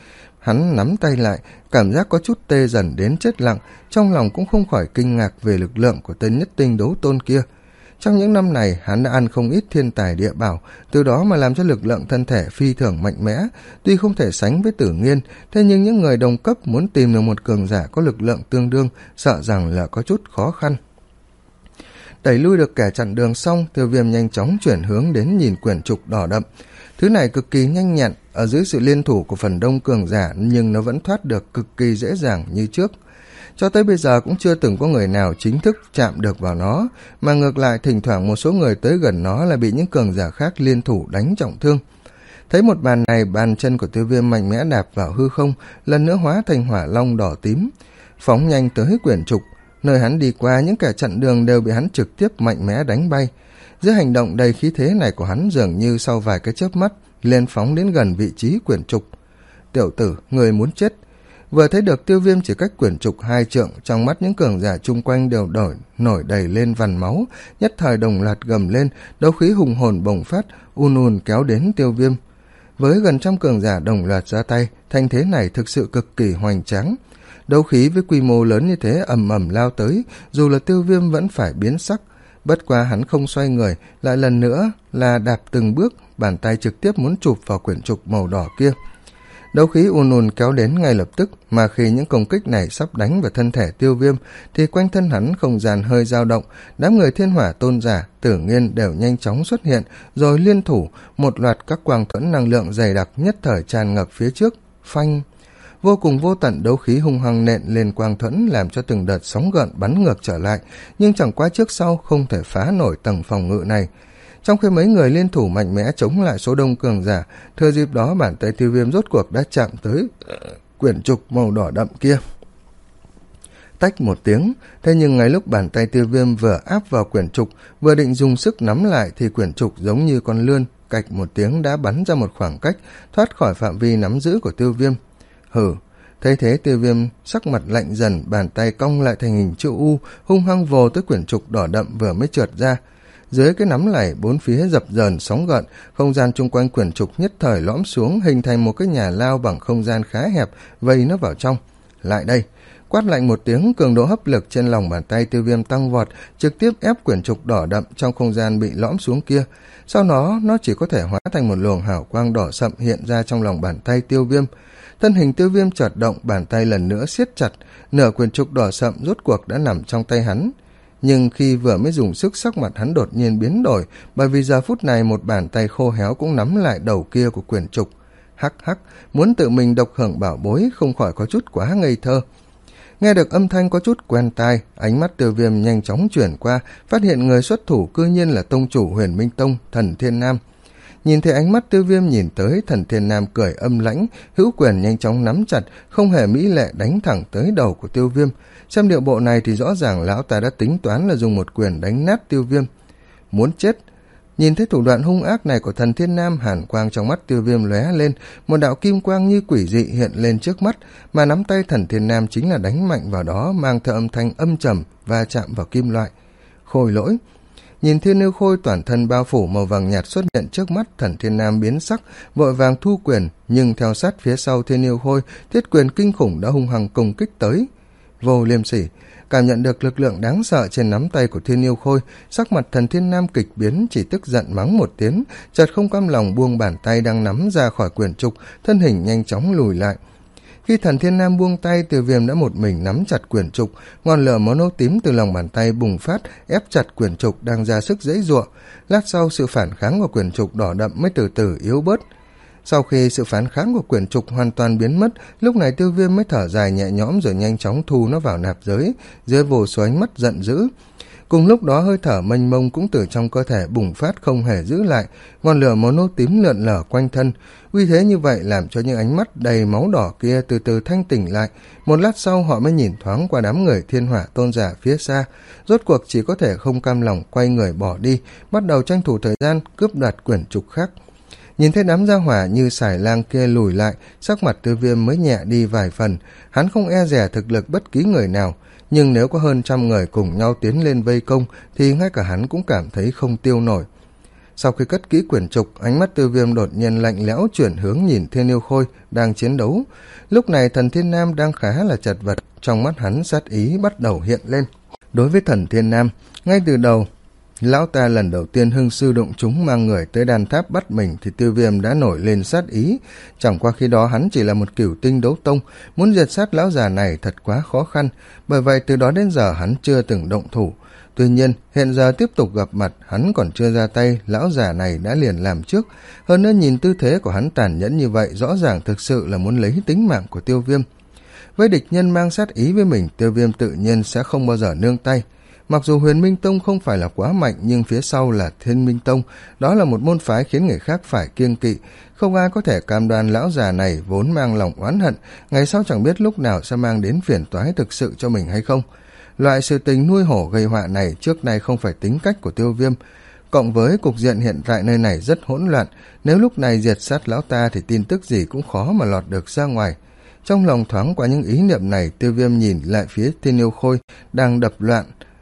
Hắn nắm tay lại, cảm giác có chút tê dần đến chết lặng, trong lòng cũng không khỏi kinh ngạc về lực lượng của tên nhất tinh đấu tôn kia. Trong những năm này, hắn đã ăn không ít thiên tài địa bảo, từ đó mà làm cho lực lượng thân thể phi thường mạnh mẽ. Tuy không thể sánh với Tử Nghiên, thế nhưng những người đồng cấp muốn tìm được một cường giả có lực lượng tương đương, sợ rằng là có chút khó khăn. Đẩy lui được kẻ chặn đường xong, Tiêu Viêm nhanh chóng chuyển hướng đến nhìn quyển trục đỏ đậm. Thứ này cực kỳ nhanh nhẹn, ở dưới sự liên thủ của phần đông cường giả, nhưng nó vẫn thoát được cực kỳ dễ dàng như trước. Cho tới bây giờ cũng chưa từng có người nào chính thức chạm được vào nó, mà ngược lại thỉnh thoảng một số người tới gần nó là bị những cường giả khác liên thủ đánh trọng thương. Thấy một bàn này, bàn chân của Tiêu Viêm mạnh mẽ đạp vào hư không, lần nữa hóa thành hỏa long đỏ tím, phóng nhanh tới quyển trục. Nơi hắn đi qua, những kẻ chặn đường đều bị hắn trực tiếp mạnh mẽ đánh bay. Dưới hành động đầy khí thế này của hắn, dường như sau vài cái chớp mắt lên phóng đến gần vị trí quyển trục. Tiểu tử, người muốn chết. Vừa thấy được Tiêu Viêm chỉ cách quyển trục hai trượng, trong mắt những cường giả chung quanh đều đổi nổi đầy lên vằn máu, nhất thời đồng loạt gầm lên, đấu khí hùng hồn bùng phát, un un kéo đến Tiêu Viêm. Với gần trăm cường giả đồng loạt ra tay, thanh thế này thực sự cực kỳ hoành tráng. Đấu khí với quy mô lớn như thế ầm ầm lao tới, dù là Tiêu Viêm vẫn phải biến sắc. Bất quá hắn không xoay người, lại lần nữa là đạp từng bước, bàn tay trực tiếp muốn chụp vào quyển trục màu đỏ kia. Đấu khí ùn ùn kéo đến ngay lập tức, mà khi những công kích này sắp đánh vào thân thể Tiêu Viêm, thì quanh thân hắn không gian hơi dao động, đám người Thiên Hỏa tôn giả, Tử Nghiên đều nhanh chóng xuất hiện, rồi liên thủ, một loạt các quang thuẫn năng lượng dày đặc nhất thời tràn ngập phía trước, phanh. Vô cùng vô tận đấu khí hung hăng nện lên quang thuẫn, làm cho từng đợt sóng gợn bắn ngược trở lại, nhưng chẳng qua trước sau không thể phá nổi tầng phòng ngự này. Trong khi mấy người liên thủ mạnh mẽ chống lại số đông cường giả, thừa dịp đó bàn tay Tiêu Viêm rốt cuộc đã chạm tới quyển trục màu đỏ đậm kia. Tách một tiếng, thế nhưng ngay lúc bàn tay Tiêu Viêm vừa áp vào quyển trục, vừa định dùng sức nắm lại, thì quyển trục giống như con lươn, cạch một tiếng đã bắn ra một khoảng cách, thoát khỏi phạm vi nắm giữ của Tiêu Viêm. Hử, thấy thế Tiêu Viêm sắc mặt lạnh dần, bàn tay cong lại thành hình chữ U, hung hăng vồ tới quyển trục đỏ đậm vừa mới trượt ra. Dưới cái nắm này, bốn phía dập dờn sóng gợn, không gian chung quanh quyển trục nhất thời lõm xuống, hình thành một cái nhà lao bằng không gian khá hẹp, vây nó vào trong. Lại đây, quát lạnh một tiếng, cường độ hấp lực trên lòng bàn tay Tiêu Viêm tăng vọt, trực tiếp ép quyển trục đỏ đậm trong không gian bị lõm xuống kia. Sau đó, nó chỉ có thể hóa thành một luồng hào quang đỏ sậm hiện ra trong lòng bàn tay Tiêu Viêm. Thân hình Tiêu Viêm chợt động, bàn tay lần nữa siết chặt, nửa quyển trục đỏ sậm rốt cuộc đã nằm trong tay hắn. Nhưng khi vừa mới dùng sức, sắc mặt hắn đột nhiên biến đổi, bởi vì giờ phút này một bàn tay khô héo cũng nắm lại đầu kia của quyển trục. Hắc hắc, muốn tự mình độc hưởng bảo bối không khỏi có chút quá ngây thơ. Nghe được âm thanh có chút quen tai, ánh mắt Tiêu Viêm nhanh chóng chuyển qua, phát hiện người xuất thủ cư nhiên là tông chủ Huyền Minh Tông, Thần Thiên Nam. Nhìn thấy ánh mắt Tiêu Viêm nhìn tới, Thần Thiên Nam cười âm lãnh, hữu quyền nhanh chóng nắm chặt, không hề mỹ lệ đánh thẳng tới đầu của Tiêu Viêm. Xem điệu bộ này thì rõ ràng lão ta đã tính toán là dùng một quyền đánh nát Tiêu Viêm. Muốn chết. Nhìn thấy thủ đoạn hung ác này của Thần Thiên Nam, hàn quang trong mắt Tiêu Viêm lóe lên, một đạo kim quang như quỷ dị hiện lên trước mắt, mà nắm tay Thần Thiên Nam chính là đánh mạnh vào đó, mang theo âm thanh âm trầm và chạm vào kim loại. Khôi lỗi. Nhìn Thiên Yêu Khôi toàn thân bao phủ màu vàng nhạt xuất hiện trước mắt, Thần Thiên Nam biến sắc, vội vàng thu quyền, nhưng theo sát phía sau Thiên Yêu Khôi, thiết quyền kinh khủng đã hung hăng công kích tới. Vô Liêm Sỉ. Cảm nhận được lực lượng đáng sợ trên nắm tay của Thiên Yêu Khôi, sắc mặt Thần Thiên Nam kịch biến, chỉ tức giận mắng một tiếng, chợt không cam lòng buông bàn tay đang nắm ra khỏi quyển trục, thân hình nhanh chóng lùi lại. Khi Thần Thiên Nam buông tay, Tiêu Viêm đã một mình nắm chặt quyển trục, ngọn lửa máu nâu tím từ lòng bàn tay bùng phát, ép chặt quyển trục đang ra sức giãy giụa. Lát sau, sự phản kháng của quyển trục đỏ đậm mới từ từ yếu bớt. Sau khi sự phản kháng của quyển trục hoàn toàn biến mất, lúc này Tiêu Viêm mới thở dài nhẹ nhõm rồi nhanh chóng thu nó vào nạp giới, dưới vô số ánh mắt giận dữ. Cùng lúc đó hơi thở mênh mông cũng từ trong cơ thể bùng phát không hề giữ lại, ngọn lửa máu nâu tím lượn lờ quanh thân. Uy thế như vậy làm cho những ánh mắt đầy máu đỏ kia từ từ thanh tỉnh lại. Một lát sau họ mới nhìn thoáng qua đám người Thiên Hỏa tôn giả phía xa, rốt cuộc chỉ có thể không cam lòng quay người bỏ đi, bắt đầu tranh thủ thời gian cướp đoạt quyển trục khác. Nhìn thấy đám gia hỏa như sải lang kia lùi lại, sắc mặt Tiêu Viêm mới nhẹ đi vài phần. Hắn không e dè thực lực bất kỳ người nào, nhưng nếu có hơn trăm người cùng nhau tiến lên vây công thì ngay cả hắn cũng cảm thấy không tiêu nổi. Sau khi cất kỹ quyển trục, ánh mắt Tiêu Viêm đột nhiên lạnh lẽo chuyển hướng nhìn Thiên Yêu Khôi đang chiến đấu. Lúc này Thần Thiên Nam đang khá là chật vật, trong mắt hắn sát ý bắt đầu hiện lên. Đối với Thần Thiên Nam, ngay từ đầu lão ta lần đầu tiên hưng sư động chúng mang người tới đan tháp bắt mình thì Tiêu Viêm đã nổi lên sát ý. Chẳng qua khi đó hắn chỉ là một cửu tinh đấu tông, muốn diệt sát lão già này thật quá khó khăn, bởi vậy từ đó đến giờ hắn chưa từng động thủ. Tuy nhiên hiện giờ tiếp tục gặp mặt, hắn còn chưa ra tay, lão già này đã liền làm trước. Hơn nữa nhìn tư thế của hắn tàn nhẫn như vậy, rõ ràng thực sự là muốn lấy tính mạng của Tiêu Viêm. Với địch nhân mang sát ý với mình, Tiêu Viêm tự nhiên sẽ không bao giờ nương tay. Mặc dù Huyền Minh Tông không phải là quá mạnh, nhưng phía sau là Thiên Minh Tông, đó là một môn phái khiến người khác phải kiêng kỵ. Không ai có thể cam đoan lão già này vốn mang lòng oán hận, ngày sau chẳng biết lúc nào sẽ mang đến phiền toái thực sự cho mình hay không. Loại sự tình nuôi hổ gây họa này trước nay không phải tính cách của Tiêu Viêm. Cộng với cục diện hiện tại nơi này rất hỗn loạn, nếu lúc này diệt sát lão ta thì tin tức gì cũng khó mà lọt được ra ngoài. Trong lòng thoáng qua những ý niệm này, Tiêu Viêm nhìn lại phía Thiên Yêu Khôi đang đập loạn.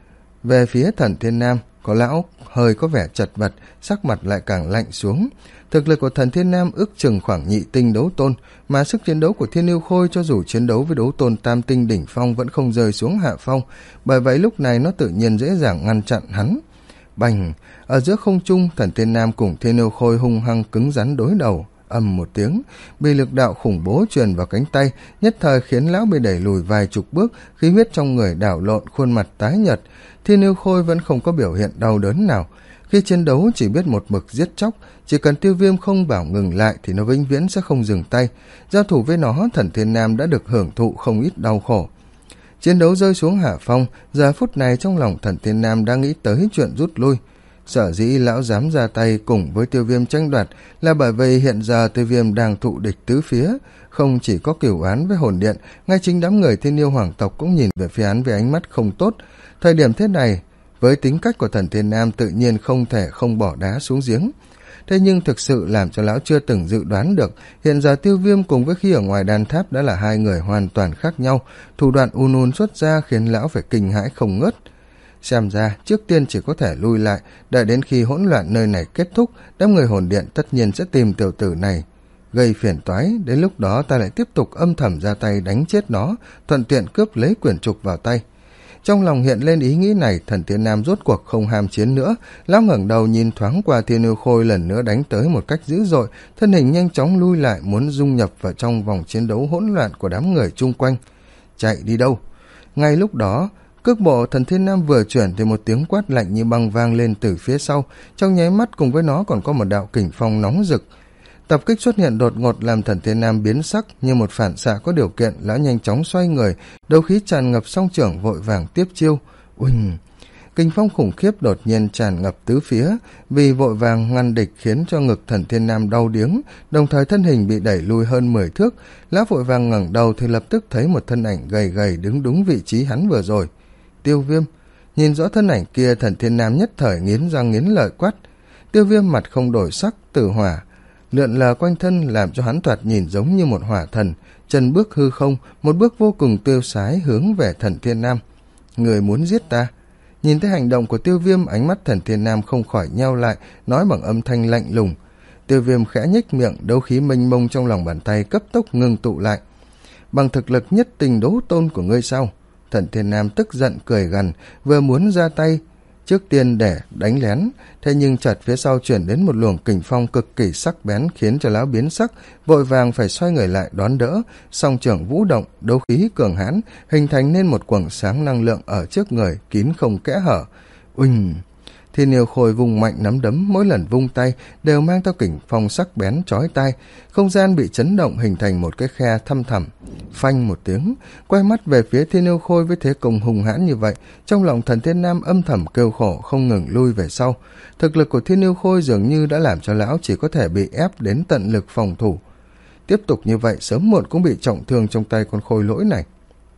Về phía Thần Thiên Nam, có lão hơi có vẻ chật vật, sắc mặt lại càng lạnh xuống. Thực lực của Thần Thiên Nam ước chừng khoảng nhị tinh đấu tôn, mà sức chiến đấu của Thiên Yêu Khôi cho dù chiến đấu với đấu tôn tam tinh đỉnh phong vẫn không rơi xuống hạ phong, bởi vậy lúc này nó tự nhiên dễ dàng ngăn chặn hắn. Bành! Ở giữa không trung, Thần Thiên Nam cùng Thiên Yêu Khôi hung hăng cứng rắn đối đầu. Ầm một tiếng, bị lực đạo khủng bố truyền vào cánh tay, nhất thời khiến lão bị đẩy lùi vài chục bước, khí huyết trong người đảo lộn, khuôn mặt tái nhợt. Thiên Yêu Khôi vẫn không có biểu hiện đau đớn nào. Khi chiến đấu chỉ biết một mực giết chóc, chỉ cần Tiêu Viêm không bảo ngừng lại thì nó vĩnh viễn sẽ không dừng tay. Giao thủ với nó, Thần Thiên Nam đã được hưởng thụ không ít đau khổ. Chiến đấu rơi xuống hạ phong, giờ phút này trong lòng Thần Thiên Nam đang nghĩ tới chuyện rút lui. Sở dĩ lão dám ra tay cùng với Tiêu Viêm tranh đoạt là bởi vì hiện giờ Tiêu Viêm đang thụ địch tứ phía, không chỉ có cửu án với hồn điện, ngay chính đám người Thiên Yêu hoàng tộc cũng nhìn về phía hắn với ánh mắt không tốt. Thời điểm thế này, với tính cách của Thần Thiên Nam tự nhiên không thể không bỏ đá xuống giếng. Thế nhưng thực sự làm cho lão chưa từng dự đoán được, hiện giờ Tiêu Viêm cùng với khi ở ngoài đan tháp đã là hai người hoàn toàn khác nhau, thủ đoạn un un xuất ra khiến lão phải kinh hãi không ngớt. Xem ra trước tiên chỉ có thể lui lại, đợi đến khi hỗn loạn nơi này kết thúc, đám người hồn điện tất nhiên sẽ tìm tiểu tử này gây phiền toái, đến lúc đó ta lại tiếp tục âm thầm ra tay đánh chết nó, thuận tiện cướp lấy quyển trục vào tay. Trong lòng hiện lên ý nghĩ này, Thần Thiên Nam rốt cuộc không ham chiến nữa, lão ngẩng đầu nhìn thoáng qua Thiên Yêu Khôi lần nữa đánh tới một cách dữ dội, thân hình nhanh chóng lui lại muốn dung nhập vào trong vòng chiến đấu hỗn loạn của đám người chung quanh. Chạy đi đâu? Ngay lúc đó, cước bộ Thần Thiên Nam vừa chuyển thì một tiếng quát lạnh như băng vang lên từ phía sau, trong nháy mắt cùng với nó còn có một đạo kình phong nóng rực. Tập kích xuất hiện đột ngột làm Thần Thiên Nam biến sắc, như một phản xạ có điều kiện, lão nhanh chóng xoay người, đấu khí tràn ngập song trưởng vội vàng tiếp chiêu. Uỳnh! Kình phong khủng khiếp đột nhiên tràn ngập tứ phía, vì vội vàng ngăn địch khiến cho ngực Thần Thiên Nam đau điếng, đồng thời thân hình bị đẩy lui hơn mười thước. Lão vội vàng ngẩng đầu thì lập tức thấy một thân ảnh gầy gầy đứng đúng vị trí hắn vừa rồi. Tiêu Viêm! Nhìn rõ thân ảnh kia, Thần Thiên Nam nhất thời nghiến răng nghiến lợi quát. Tiêu Viêm mặt không đổi sắc, tử hỏa lượn lờ quanh thân làm cho hắn thoạt nhìn giống như một hỏa thần, chân bước hư không, một bước vô cùng tiêu sái hướng về Thần Thiên Nam. Người muốn giết ta? Nhìn thấy hành động của Tiêu Viêm, ánh mắt Thần Thiên Nam không khỏi nheo lại, nói bằng âm thanh lạnh lùng. Tiêu Viêm khẽ nhếch miệng, đấu khí mênh mông trong lòng bàn tay cấp tốc ngưng tụ lại. Bằng thực lực nhất tình đấu tôn của ngươi sao? Thần Thiên Nam tức giận cười gằn, vừa muốn ra tay trước tiên để đánh lén, thế nhưng chợt phía sau chuyển đến một luồng kình phong cực kỳ sắc bén khiến cho lão biến sắc, vội vàng phải xoay người lại đón đỡ, song trưởng vũ động, đấu khí cường hãn hình thành nên một quầng sáng năng lượng ở trước người kín không kẽ hở. Uỳnh! Thiên Yêu Khôi vùng mạnh nắm đấm, mỗi lần vung tay đều mang theo kình phong sắc bén chói tai, không gian bị chấn động hình thành một cái khe thăm thẳm. Phanh một tiếng, quay mắt về phía Thiên Yêu Khôi với thế công hùng hãn như vậy, trong lòng Thần Thiên Nam âm thầm kêu khổ không ngừng lui về sau. Thực lực của Thiên Yêu Khôi dường như đã làm cho lão chỉ có thể bị ép đến tận lực phòng thủ. Tiếp tục như vậy sớm muộn cũng bị trọng thương trong tay con khôi lỗi này.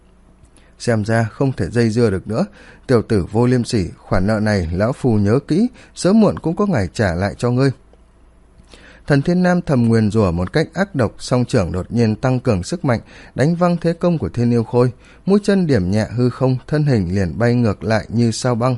Xem ra không thể dây dưa được nữa, tiểu tử vô liêm sỉ, khoản nợ này lão phù nhớ kỹ, sớm muộn cũng có ngày trả lại cho ngươi. Thần Thiên Nam thầm nguyền rủa một cách ác độc, song trưởng đột nhiên tăng cường sức mạnh, đánh văng thế công của Thiên Yêu Khôi, mũi chân điểm nhẹ hư không, thân hình liền bay ngược lại như sao băng.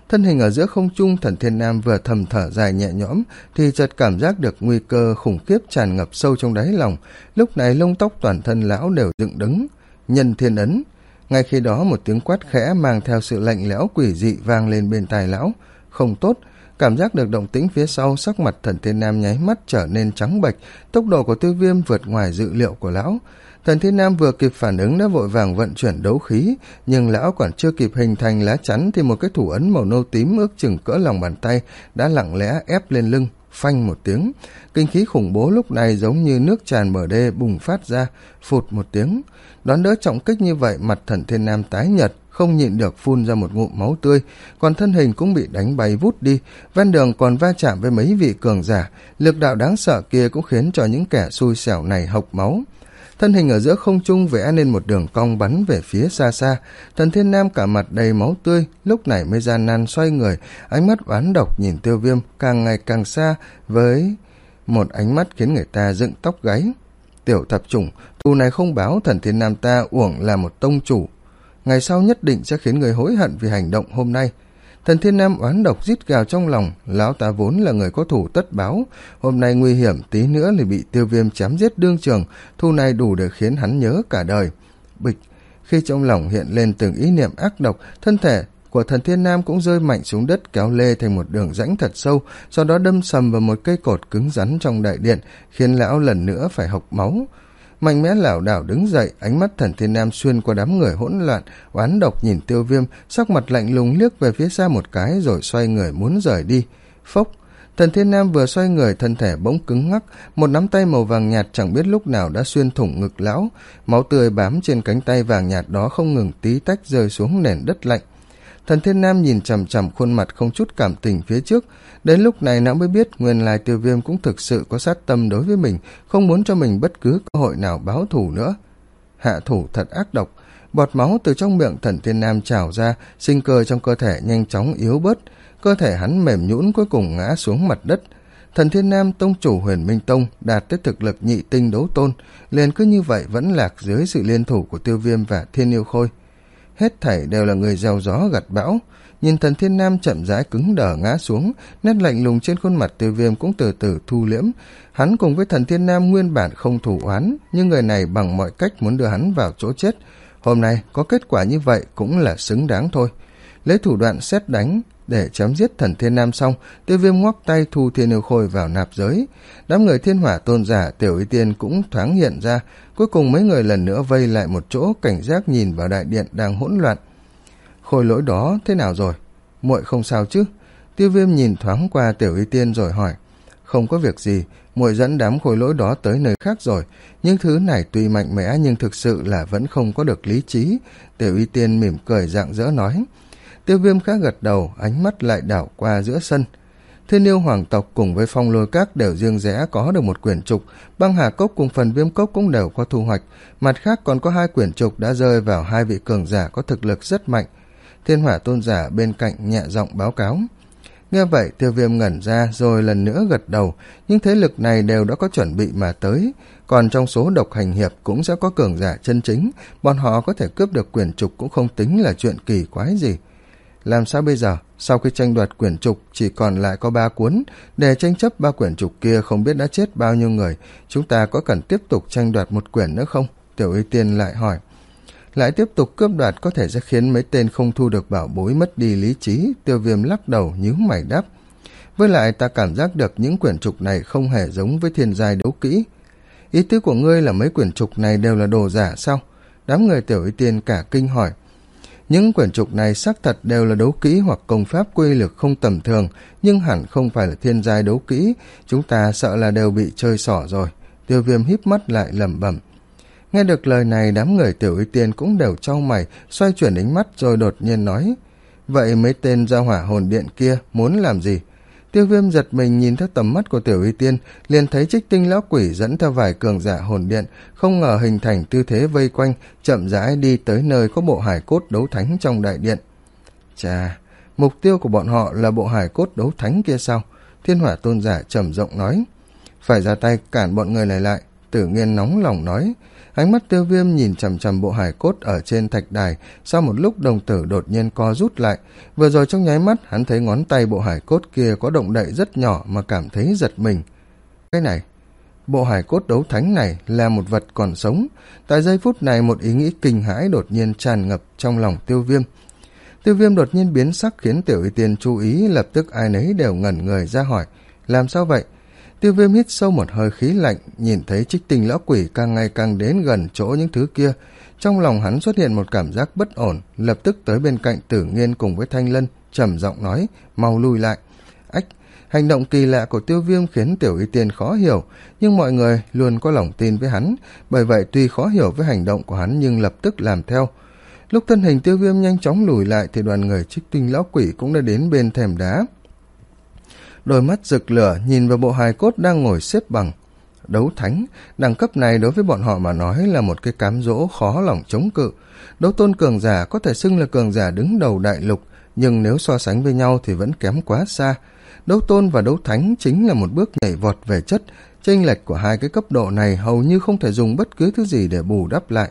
Thân hình ở giữa không trung, Thần Thiên Nam vừa thầm thở dài nhẹ nhõm thì chợt cảm giác được nguy cơ khủng khiếp tràn ngập sâu trong đáy lòng. Lúc này lông tóc toàn thân lão đều dựng đứng. Nhân thiên ấn. Ngay khi đó một tiếng quát khẽ mang theo sự lạnh lẽo quỷ dị vang lên bên tai lão. Không tốt. Cảm giác được động tĩnh phía sau, sắc mặt Thần Thiên Nam nháy mắt trở nên trắng bệch. Tốc độ của Tiêu Viêm vượt ngoài dự liệu của lão. Thần Thiên Nam vừa kịp phản ứng đã vội vàng vận chuyển đấu khí, nhưng lão còn chưa kịp hình thành lá chắn thì một cái thủ ấn màu nâu tím ước chừng cỡ lòng bàn tay đã lặng lẽ ép lên lưng. Phanh một tiếng, kinh khí khủng bố lúc này giống như nước tràn bờ đê bùng phát ra, phụt một tiếng. Đón đỡ trọng kích như vậy, mặt Thần Thiên Nam tái nhợt, không nhịn được phun ra một ngụm máu tươi, còn thân hình cũng bị đánh bay vút đi. Ven đường còn va chạm với mấy vị cường giả, lực đạo đáng sợ kia cũng khiến cho những kẻ xui xẻo này hộc máu. Thân hình ở giữa không trung vẽ lên một đường cong bắn về phía xa xa. Thần Thiên Nam cả mặt đầy máu tươi, lúc này mới gian nan xoay người, ánh mắt oán độc nhìn Tiêu Viêm càng ngày càng xa, với một ánh mắt khiến người ta dựng tóc gáy. Tiểu thập chủng, thù này không báo, Thần Thiên Nam ta uổng là một tông chủ, ngày sau nhất định sẽ khiến người hối hận vì hành động hôm nay. Thần Thiên Nam oán độc rít gào trong lòng, lão ta vốn là người có thủ tất báo, hôm nay nguy hiểm tí nữa thì bị Tiêu Viêm chém giết đương trường, thù này đủ để khiến hắn nhớ cả đời. Bịch, khi trong lòng hiện lên từng ý niệm ác độc, thân thể của Thần Thiên Nam cũng rơi mạnh xuống đất, kéo lê thành một đường rãnh thật sâu, sau đó đâm sầm vào một cây cột cứng rắn trong đại điện, khiến lão lần nữa phải hộc máu. Mạnh mẽ lảo đảo đứng dậy, ánh mắt Thần Thiên Nam xuyên qua đám người hỗn loạn, oán độc nhìn Tiêu Viêm, sắc mặt lạnh lùng liếc về phía xa một cái rồi xoay người muốn rời đi. Phốc, Thần Thiên Nam vừa xoay người, thân thể bỗng cứng ngắc, một nắm tay màu vàng nhạt chẳng biết lúc nào đã xuyên thủng ngực lão, máu tươi bám trên cánh tay vàng nhạt đó không ngừng tí tách rơi xuống nền đất lạnh. Thần Thiên Nam nhìn chằm chằm khuôn mặt không chút cảm tình phía trước, đến lúc này não mới biết nguyên lai Tiêu Viêm cũng thực sự có sát tâm đối với mình, không muốn cho mình bất cứ cơ hội nào báo thù nữa. Hạ thủ thật ác độc. Bọt máu từ trong miệng Thần Thiên Nam trào ra, sinh cơ trong cơ thể nhanh chóng yếu bớt, cơ thể hắn mềm nhũn cuối cùng ngã xuống mặt đất. Thần Thiên Nam, tông chủ Huyền Minh Tông, đạt tới thực lực nhị tinh đấu tôn, liền cứ như vậy vẫn lạc dưới sự liên thủ của Tiêu Viêm và Thiên Yêu Khôi. Hết thảy đều là người gieo gió gặt bão. Nhìn Thần Thiên Nam chậm rãi cứng đờ ngã xuống, nét lạnh lùng trên khuôn mặt Tiêu Viêm cũng từ từ thu liễm. Hắn cùng với Thần Thiên Nam nguyên bản không thù oán, nhưng người này bằng mọi cách muốn đưa hắn vào chỗ chết. Hôm nay có kết quả như vậy cũng là xứng đáng thôi. Lấy thủ đoạn sét đánh để chém giết Thần Thiên Nam xong, Tiêu Viêm ngoắc tay thu Thiên Yêu Khôi vào nạp giới. Đám người Thiên Hỏa Tôn giả, Tiểu Y Tiên cũng thoáng hiện ra. Cuối cùng mấy người lần nữa vây lại một chỗ, cảnh giác nhìn vào đại điện đang hỗn loạn. Khôi lỗi đó thế nào rồi? Muội không sao chứ? Tiêu Viêm nhìn thoáng qua Tiểu Y Tiên rồi hỏi. Không có việc gì, muội dẫn đám khôi lỗi đó tới nơi khác rồi. Nhưng thứ này tuy mạnh mẽ nhưng thực sự là vẫn không có được lý trí. Tiểu Y Tiên mỉm cười rạng rỡ nói. Tiêu Viêm khá gật đầu, ánh mắt lại đảo qua giữa sân. Thiên Yêu Hoàng tộc cùng với Phong Lôi Các đều riêng rẽ có được một quyển trục, Băng Hà Cốc cùng Phần Viêm Cốc cũng đều có thu hoạch, mặt khác còn có hai quyển trục đã rơi vào hai vị cường giả có thực lực rất mạnh. Thiên Hỏa Tôn giả bên cạnh nhẹ giọng báo cáo. Nghe vậy Tiêu Viêm ngẩn ra rồi lần nữa gật đầu, nhưng thế lực này đều đã có chuẩn bị mà tới, còn trong số độc hành hiệp cũng sẽ có cường giả chân chính, bọn họ có thể cướp được quyển trục cũng không tính là chuyện kỳ quái gì. Làm sao bây giờ? Sau khi tranh đoạt quyển trục chỉ còn lại có ba cuốn, để tranh chấp ba quyển trục kia không biết đã chết bao nhiêu người, chúng ta có cần tiếp tục tranh đoạt một quyển nữa không? Tiểu Y Tiên lại hỏi. Lại tiếp tục cướp đoạt có thể sẽ khiến mấy tên không thu được bảo bối mất đi lý trí. Tiêu Viêm lắc đầu nhíu mày đáp. Với lại ta cảm giác được những quyển trục này không hề giống với thiên giai đấu kỹ. Ý tứ của ngươi là mấy quyển trục này đều là đồ giả sao? Đám người Tiểu Y Tiên cả kinh hỏi. Những quyển trục này xác thật đều là đấu kỹ hoặc công pháp quy lực không tầm thường, nhưng hẳn không phải là thiên giai đấu kỹ, chúng ta sợ là đều bị chơi xỏ rồi. Tiêu Viêm híp mắt lại lẩm bẩm. Nghe được lời này, đám người Tiểu Y Tiên cũng đều chau mày, xoay chuyển ánh mắt rồi đột nhiên nói. Vậy mấy tên gia hỏa hồn điện kia muốn làm gì? Tiêu Viêm giật mình nhìn theo tầm mắt của Tiểu Y Tiên, liền thấy Trích Tinh lão quỷ dẫn theo vài cường giả hồn điện, không ngờ hình thành tư thế vây quanh, chậm rãi đi tới nơi có bộ hải cốt đấu thánh trong đại điện. Chà, mục tiêu của bọn họ là bộ hải cốt đấu thánh kia sao? Thiên Hỏa Tôn giả trầm giọng nói. Phải ra tay cản bọn người này lại. Tử Nghiên nóng lòng nói. Ánh mắt Tiêu Viêm nhìn chằm chằm bộ hài cốt ở trên thạch đài, sau một lúc đồng tử đột nhiên co rút lại. Vừa rồi trong nháy mắt hắn thấy ngón tay bộ hài cốt kia có động đậy rất nhỏ mà cảm thấy giật mình. Cái này, bộ hài cốt đấu thánh này là một vật còn sống. Tại giây phút này một ý nghĩ kinh hãi đột nhiên tràn ngập trong lòng Tiêu Viêm. Tiêu Viêm đột nhiên biến sắc khiến Tiểu Y Tiên chú ý, lập tức ai nấy đều ngẩn người ra hỏi, làm sao vậy? Tiêu Viêm hít sâu một hơi khí lạnh, nhìn thấy Trích Tinh lão quỷ càng ngày càng đến gần chỗ những thứ kia. Trong lòng hắn xuất hiện một cảm giác bất ổn, lập tức tới bên cạnh Tử Nghiên cùng với Thanh Lân, trầm giọng nói, mau lui lại. Ách, hành động kỳ lạ của Tiêu Viêm khiến Tiểu Y Tiên khó hiểu, nhưng mọi người luôn có lòng tin với hắn, bởi vậy tuy khó hiểu với hành động của hắn nhưng lập tức làm theo. Lúc thân hình Tiêu Viêm nhanh chóng lùi lại thì đoàn người Trích Tinh lão quỷ cũng đã đến bên thềm đá. Đôi mắt rực lửa nhìn vào bộ hài cốt đang ngồi xếp bằng. Đấu thánh, đẳng cấp này đối với bọn họ mà nói là một cái cám dỗ khó lòng chống cự. Đấu tôn cường giả có thể xưng là cường giả đứng đầu đại lục, nhưng nếu so sánh với nhau thì vẫn kém quá xa. Đấu tôn và đấu thánh chính là một bước nhảy vọt về chất, chênh lệch của hai cái cấp độ này hầu như không thể dùng bất cứ thứ gì để bù đắp lại.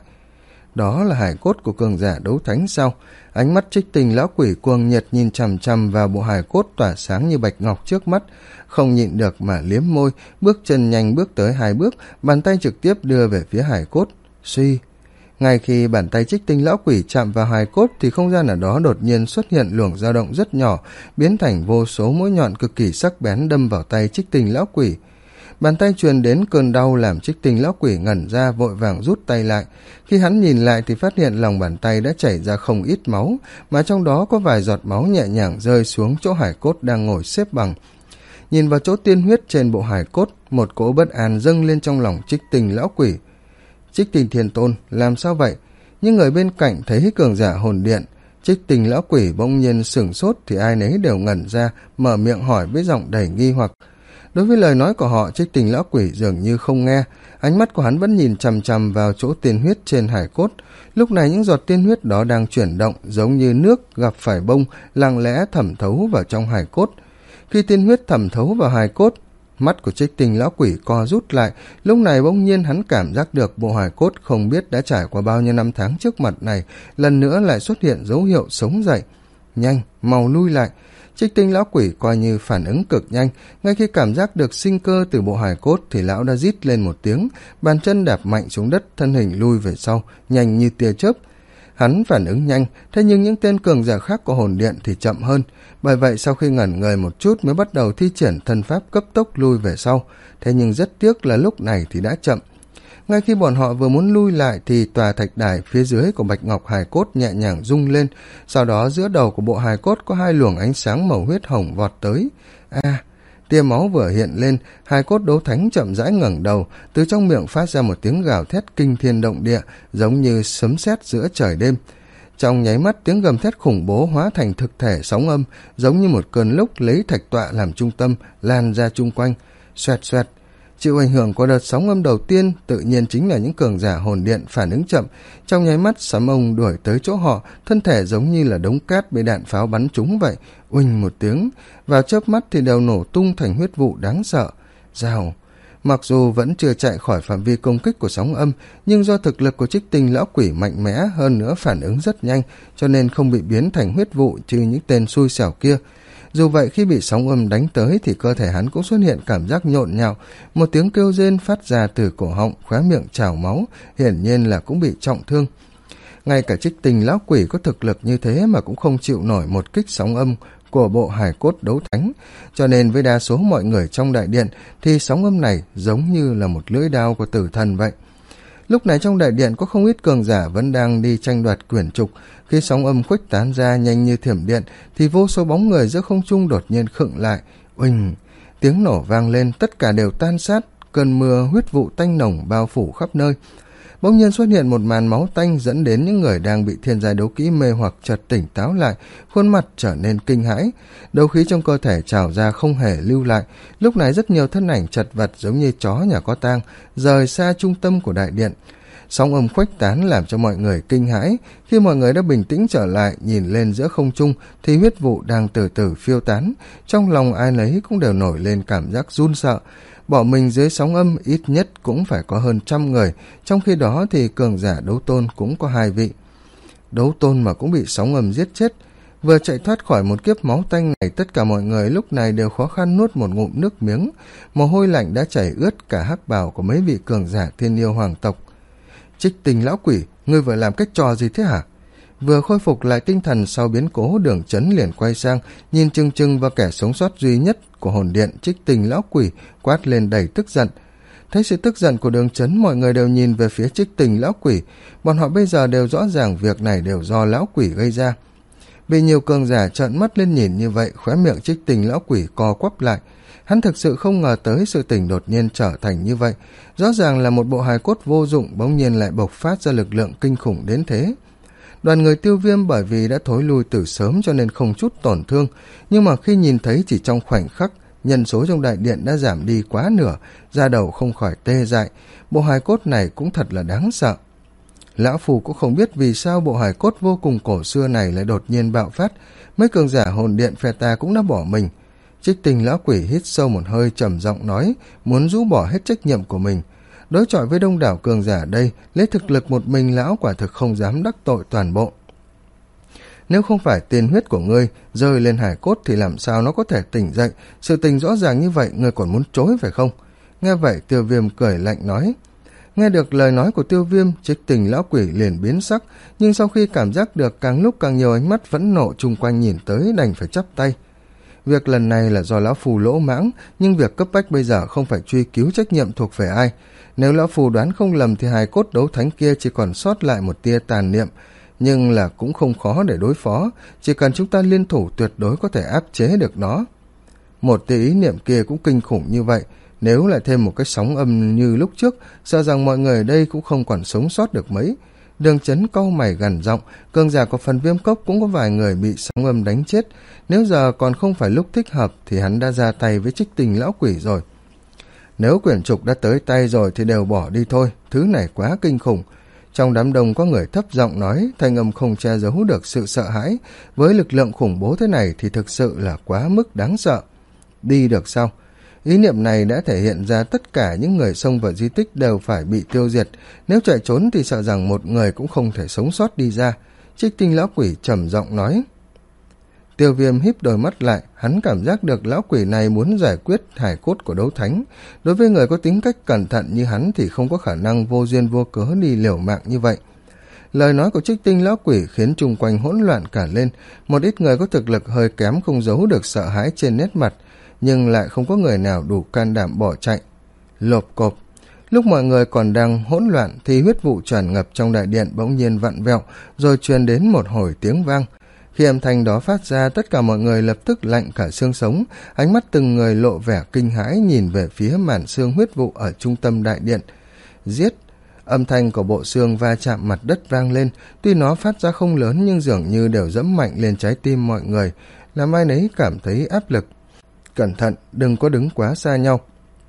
Đó là hài cốt của cường giả đấu thánh sao? Ánh mắt Trích Tinh lão quỷ cuồng nhiệt nhìn chằm chằm vào bộ hài cốt tỏa sáng như bạch ngọc trước mắt, không nhịn được mà liếm môi, bước chân nhanh bước tới hai bước, bàn tay trực tiếp đưa về phía hài cốt. Suy, ngay khi bàn tay Trích Tinh lão quỷ chạm vào hài cốt thì không gian ở đó đột nhiên xuất hiện luồng dao động rất nhỏ, biến thành vô số mũi nhọn cực kỳ sắc bén đâm vào tay Trích Tinh lão quỷ. Bàn tay truyền đến cơn đau làm Trích Tinh lão quỷ ngẩn ra, vội vàng rút tay lại. Khi hắn nhìn lại thì phát hiện lòng bàn tay đã chảy ra không ít máu, mà trong đó có vài giọt máu nhẹ nhàng rơi xuống chỗ hài cốt đang ngồi xếp bằng. Nhìn vào chỗ tiên huyết trên bộ hài cốt, một cỗ bất an dâng lên trong lòng Trích Tinh lão quỷ. Trích Tinh Thiên Tôn, làm sao vậy? Những người bên cạnh thấy cường giả hồn điện, Trích Tinh lão quỷ bỗng nhiên sửng sốt thì ai nấy đều ngẩn ra, mở miệng hỏi với giọng đầy nghi hoặc. Đối với lời nói của họ, Trích Tinh lão quỷ dường như không nghe, ánh mắt của hắn vẫn nhìn chằm chằm vào chỗ tiên huyết trên hài cốt. Lúc này những giọt tiên huyết đó đang chuyển động, giống như nước gặp phải bông, lặng lẽ thẩm thấu vào trong hài cốt. Khi tiên huyết thẩm thấu vào hài cốt, mắt của Trích Tinh lão quỷ co rút lại, lúc này bỗng nhiên hắn cảm giác được bộ hài cốt không biết đã trải qua bao nhiêu năm tháng trước mặt này, lần nữa lại xuất hiện dấu hiệu sống dậy. Nhanh, mau lui lại. Trích Tinh lão quỷ coi như phản ứng cực nhanh, ngay khi cảm giác được sinh cơ từ bộ hài cốt thì lão đã rít lên một tiếng, bàn chân đạp mạnh xuống đất, thân hình lui về sau, nhanh như tia chớp. Hắn phản ứng nhanh, thế nhưng những tên cường giả khác của hồn điện thì chậm hơn, bởi vậy sau khi ngẩn người một chút mới bắt đầu thi triển thân pháp cấp tốc lui về sau, thế nhưng rất tiếc là lúc này thì đã chậm. Ngay khi bọn họ vừa muốn lui lại thì tòa thạch đài phía dưới của bạch ngọc hài cốt nhẹ nhàng rung lên, sau đó giữa đầu của bộ hài cốt có hai luồng ánh sáng màu huyết hồng vọt tới. A, à, tia máu vừa hiện lên, hài cốt đấu thánh chậm rãi ngẩng đầu, từ trong miệng phát ra một tiếng gào thét kinh thiên động địa, giống như sấm sét giữa trời đêm. Trong nháy mắt, tiếng gầm thét khủng bố hóa thành thực thể sóng âm, giống như một cơn lốc lấy thạch tọa làm trung tâm, lan ra chung quanh. Xoẹt xoẹt. Chịu ảnh hưởng của đợt sóng âm đầu tiên tự nhiên chính là những cường giả hồn điện phản ứng chậm. Trong nháy mắt, sấm ông đuổi tới chỗ họ, thân thể giống như là đống cát bị đạn pháo bắn trúng vậy. Uỳnh một tiếng, vào chớp mắt thì đều nổ tung thành huyết vụ đáng sợ. Rào. Mặc dù vẫn chưa chạy khỏi phạm vi công kích của sóng âm, nhưng do thực lực của Trích Tinh lão quỷ mạnh mẽ hơn nữa phản ứng rất nhanh, cho nên không bị biến thành huyết vụ trừ những tên xui xẻo kia. Dù vậy, khi bị sóng âm đánh tới thì cơ thể hắn cũng xuất hiện cảm giác nhộn nhạo, một tiếng kêu rên phát ra từ cổ họng, khóe miệng trào máu, hiển nhiên là cũng bị trọng thương. Ngay cả Trích Tinh lão quỷ có thực lực như thế mà cũng không chịu nổi một kích sóng âm của bộ hài cốt đấu thánh, cho nên với đa số mọi người trong đại điện thì sóng âm này giống như là một lưỡi đao của tử thần vậy. Lúc này trong đại điện có không ít cường giả vẫn đang đi tranh đoạt quyển trục. Khi sóng âm khuếch tán ra nhanh như thiểm điện thì vô số bóng người giữa không trung đột nhiên khựng lại. Uỳnh, tiếng nổ vang lên, tất cả đều tan sát, cơn mưa huyết vụ tanh nồng bao phủ khắp nơi. Bỗng nhiên xuất hiện một màn máu tanh dẫn đến những người đang bị thiên giai đấu kỹ mê hoặc chợt tỉnh táo lại, khuôn mặt trở nên kinh hãi, đấu khí trong cơ thể trào ra không hề lưu lại. Lúc này rất nhiều thân ảnh chật vật giống như chó nhà có tang rời xa trung tâm của đại điện. sóng âm khuếch tán làm cho mọi người kinh hãi. Khi mọi người đã bình tĩnh trở lại, nhìn lên giữa không trung thì huyết vụ đang từ từ phiêu tán. Trong lòng ai nấy cũng đều nổi lên cảm giác run sợ. Bỏ mình dưới sóng âm ít nhất cũng phải có hơn trăm người, trong khi đó thì cường giả đấu tôn cũng có hai vị. Đấu tôn mà cũng bị sóng âm giết chết. Vừa chạy thoát khỏi một kiếp máu tanh này, tất cả mọi người lúc này đều khó khăn nuốt một ngụm nước miếng. Mồ hôi lạnh đã chảy ướt cả hắc bào của mấy vị cường giả thiên yêu hoàng tộc. Trích Tinh lão quỷ, ngươi vừa làm cách trò gì thế hả? Vừa khôi phục lại tinh thần sau biến cố, Đường Chấn liền quay sang nhìn chừng chừng vào kẻ sống sót duy nhất của hồn điện, Trích Tinh lão quỷ, quát lên đầy tức giận. Thấy sự tức giận của Đường Chấn, mọi người đều nhìn về phía Trích Tinh lão quỷ. Bọn họ bây giờ đều rõ ràng việc này đều do lão quỷ gây ra. Bị nhiều cường giả trợn mắt lên nhìn như vậy, khóe miệng Trích Tinh lão quỷ co quắp lại. Hắn thực sự không ngờ tới sự tình đột nhiên trở thành như vậy. Rõ ràng là một bộ hài cốt vô dụng bỗng nhiên lại bộc phát ra lực lượng kinh khủng đến thế. Đoàn người Tiêu Viêm bởi vì đã thối lui từ sớm cho nên không chút tổn thương, nhưng mà khi nhìn thấy chỉ trong khoảnh khắc, nhân số trong đại điện đã giảm đi quá nửa, da đầu không khỏi tê dại. Bộ hài cốt này cũng thật là đáng sợ. Lão Phù cũng không biết vì sao bộ hài cốt vô cùng cổ xưa này lại đột nhiên bạo phát. Mấy cường giả hồn điện phe ta cũng đã bỏ mình. Trích Tinh lão quỷ hít sâu một hơi, trầm giọng nói, muốn rũ bỏ hết trách nhiệm của mình. Đối chọi với đông đảo cường giả đây, lấy thực lực một mình lão quả thực không dám đắc tội toàn bộ. Nếu không phải tiền huyết của ngươi rơi lên hải cốt thì làm sao nó có thể tỉnh dậy? Sự tình rõ ràng như vậy, ngươi còn muốn chối phải không? Nghe vậy Tiêu Viêm cười lạnh nói. Nghe được lời nói của Tiêu Viêm, Trích Tinh lão quỷ liền biến sắc, nhưng sau khi cảm giác được càng lúc càng nhiều ánh mắt phẫn nộ chung quanh nhìn tới, đành phải chắp tay. Việc lần này là do lão Phù lỗ mãng, nhưng việc cấp bách bây giờ không phải truy cứu trách nhiệm thuộc về ai. Nếu lão Phù đoán không lầm thì hài cốt đấu thánh kia chỉ còn sót lại một tia tàn niệm, nhưng là cũng không khó để đối phó, chỉ cần chúng ta liên thủ tuyệt đối có thể áp chế được nó. Một tia ý niệm kia cũng kinh khủng như vậy, nếu lại thêm một cái sóng âm như lúc trước, sợ rằng mọi người ở đây cũng không còn sống sót được mấy. Đường Chấn cau mày gằn giọng, cường giả của phần Viêm Cốc cũng có vài người bị sóng âm đánh chết, nếu giờ còn không phải lúc thích hợp thì hắn đã ra tay với Trích Tinh lão quỷ rồi. Nếu quyển trục đã tới tay rồi thì đều bỏ đi thôi, thứ này quá kinh khủng. Trong đám đông có người thấp giọng nói, thanh âm không che giấu được sự sợ hãi, với lực lượng khủng bố thế này thì thực sự là quá mức đáng sợ. Đi được sao? Ý niệm này đã thể hiện ra tất cả những người xông vào di tích đều phải bị tiêu diệt, nếu chạy trốn thì sợ rằng một người cũng không thể sống sót đi ra. Trích Tinh lão quỷ trầm giọng nói. Tiêu Viêm híp đôi mắt lại, hắn cảm giác được lão quỷ này muốn giải quyết hài cốt của đấu thánh. Đối với người có tính cách cẩn thận như hắn thì không có khả năng vô duyên vô cớ đi liều mạng như vậy. Lời nói của Trích Tinh lão quỷ khiến chung quanh hỗn loạn cả lên, một ít người có thực lực hơi kém không giấu được sợ hãi trên nét mặt, nhưng lại không có người nào đủ can đảm bỏ chạy. Lộp cộp. Lúc mọi người còn đang hỗn loạn thì huyết vụ tràn ngập trong đại điện bỗng nhiên vặn vẹo, rồi truyền đến một hồi tiếng vang. Khi âm thanh đó phát ra, tất cả mọi người lập tức lạnh cả xương sống, ánh mắt từng người lộ vẻ kinh hãi nhìn về phía màn xương huyết vụ ở trung tâm đại điện. Giết! Âm thanh của bộ xương va chạm mặt đất vang lên, tuy nó phát ra không lớn nhưng dường như đều dẫm mạnh lên trái tim mọi người, làm ai nấy cảm thấy áp lực. Cẩn thận, đừng có đứng quá xa nhau.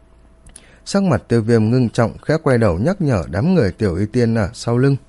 Sắc mặt Tiêu Viêm ngưng trọng, khẽ quay đầu nhắc nhở đám người Tiểu Y Tiên ở sau lưng.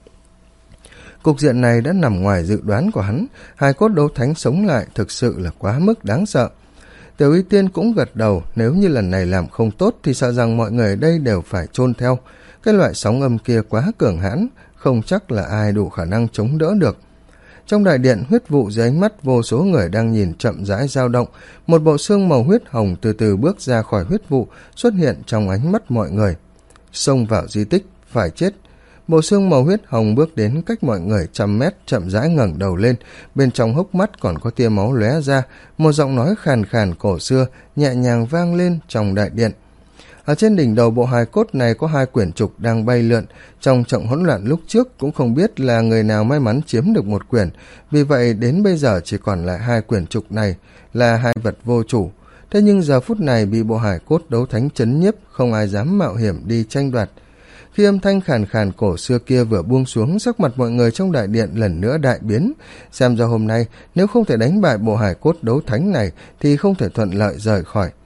Cục diện này đã nằm ngoài dự đoán của hắn, hài cốt đấu thánh sống lại thực sự là quá mức đáng sợ. Tiểu Y Tiên cũng gật đầu, nếu như lần này làm không tốt thì sợ rằng mọi người ở đây đều phải chôn theo. Cái loại sóng âm kia quá cường hãn, không chắc là ai đủ khả năng chống đỡ được. Trong đại điện, huyết vụ dưới ánh mắt vô số người đang nhìn chậm rãi dao động, một bộ xương màu huyết hồng từ từ bước ra khỏi huyết vụ, xuất hiện trong ánh mắt mọi người. Xông vào di tích, phải chết. Bộ xương màu huyết hồng bước đến cách mọi người trăm mét, chậm rãi ngẩng đầu lên, bên trong hốc mắt còn có tia máu lóe ra, một giọng nói khàn khàn cổ xưa nhẹ nhàng vang lên trong đại điện. Ở trên đỉnh đầu bộ hài cốt này có hai quyển trục đang bay lượn, trong trận hỗn loạn lúc trước cũng không biết là người nào may mắn chiếm được một quyển, vì vậy đến bây giờ chỉ còn lại hai quyển trục này, là hai vật vô chủ. Thế nhưng giờ phút này bị bộ hài cốt đấu thánh chấn nhiếp, không ai dám mạo hiểm đi tranh đoạt. Khi âm thanh khàn khàn cổ xưa kia vừa buông xuống, sắc mặt mọi người trong đại điện lần nữa đại biến. Xem ra hôm nay, nếu không thể đánh bại bộ hài cốt đấu thánh này, thì không thể thuận lợi rời khỏi.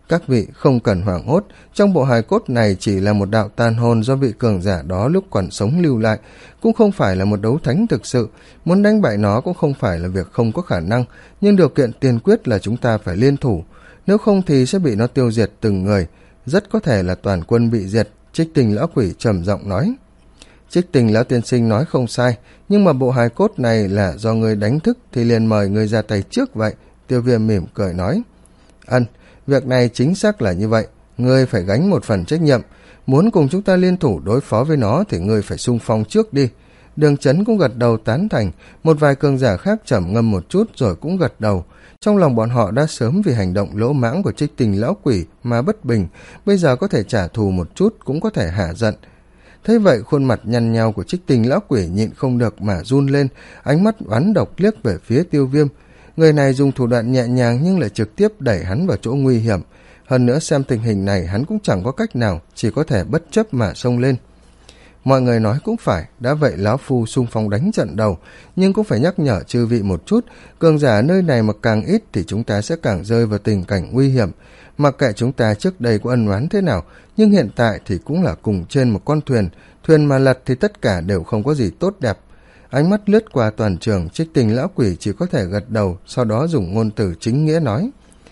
Các vị không cần hoảng hốt, trong bộ hài cốt này chỉ là một đạo tàn hồn do vị cường giả đó lúc còn sống lưu lại, cũng không phải là một đấu thánh thực sự. Muốn đánh bại nó cũng không phải là việc không có khả năng, nhưng điều kiện tiên quyết là chúng ta phải liên thủ, nếu không thì sẽ bị nó tiêu diệt từng người, rất có thể là toàn quân bị diệt. Trích Tinh lão quỷ trầm giọng nói. Trích Tinh lão tiên sinh nói không sai, nhưng mà bộ hài cốt này là do người đánh thức thì liền mời người ra tay trước vậy. Tiêu Viêm mỉm cười nói. Ân, việc này chính xác là như vậy, ngươi phải gánh một phần trách nhiệm. Muốn cùng chúng ta liên thủ đối phó với nó thì ngươi phải xung phong trước đi. Đường Chấn cũng gật đầu tán thành, một vài cường giả khác trầm ngâm một chút rồi cũng gật đầu. Trong lòng bọn họ đã sớm vì hành động lỗ mãng của Trích Tinh lão quỷ mà bất bình, bây giờ có thể trả thù một chút cũng có thể hạ giận. Thế vậy khuôn mặt nhăn nhao của Trích Tinh lão quỷ nhịn không được mà run lên, ánh mắt oán độc liếc về phía Tiêu Viêm. Người này dùng thủ đoạn nhẹ nhàng nhưng lại trực tiếp đẩy hắn vào chỗ nguy hiểm. Hơn nữa xem tình hình này hắn cũng chẳng có cách nào, chỉ có thể bất chấp mà xông lên. Mọi người nói cũng phải, đã vậy lão phu xung phong đánh trận đầu, nhưng cũng phải nhắc nhở chư vị một chút, cường giả nơi này mà càng ít thì chúng ta sẽ càng rơi vào tình cảnh nguy hiểm. Mặc kệ chúng ta trước đây có ân oán thế nào, nhưng hiện tại thì cũng là cùng trên một con thuyền, thuyền mà lật thì tất cả đều không có gì tốt đẹp. Ánh mắt lướt qua toàn trường, Trích Tinh lão quỷ chỉ có thể gật đầu, sau đó dùng ngôn từ chính nghĩa nói.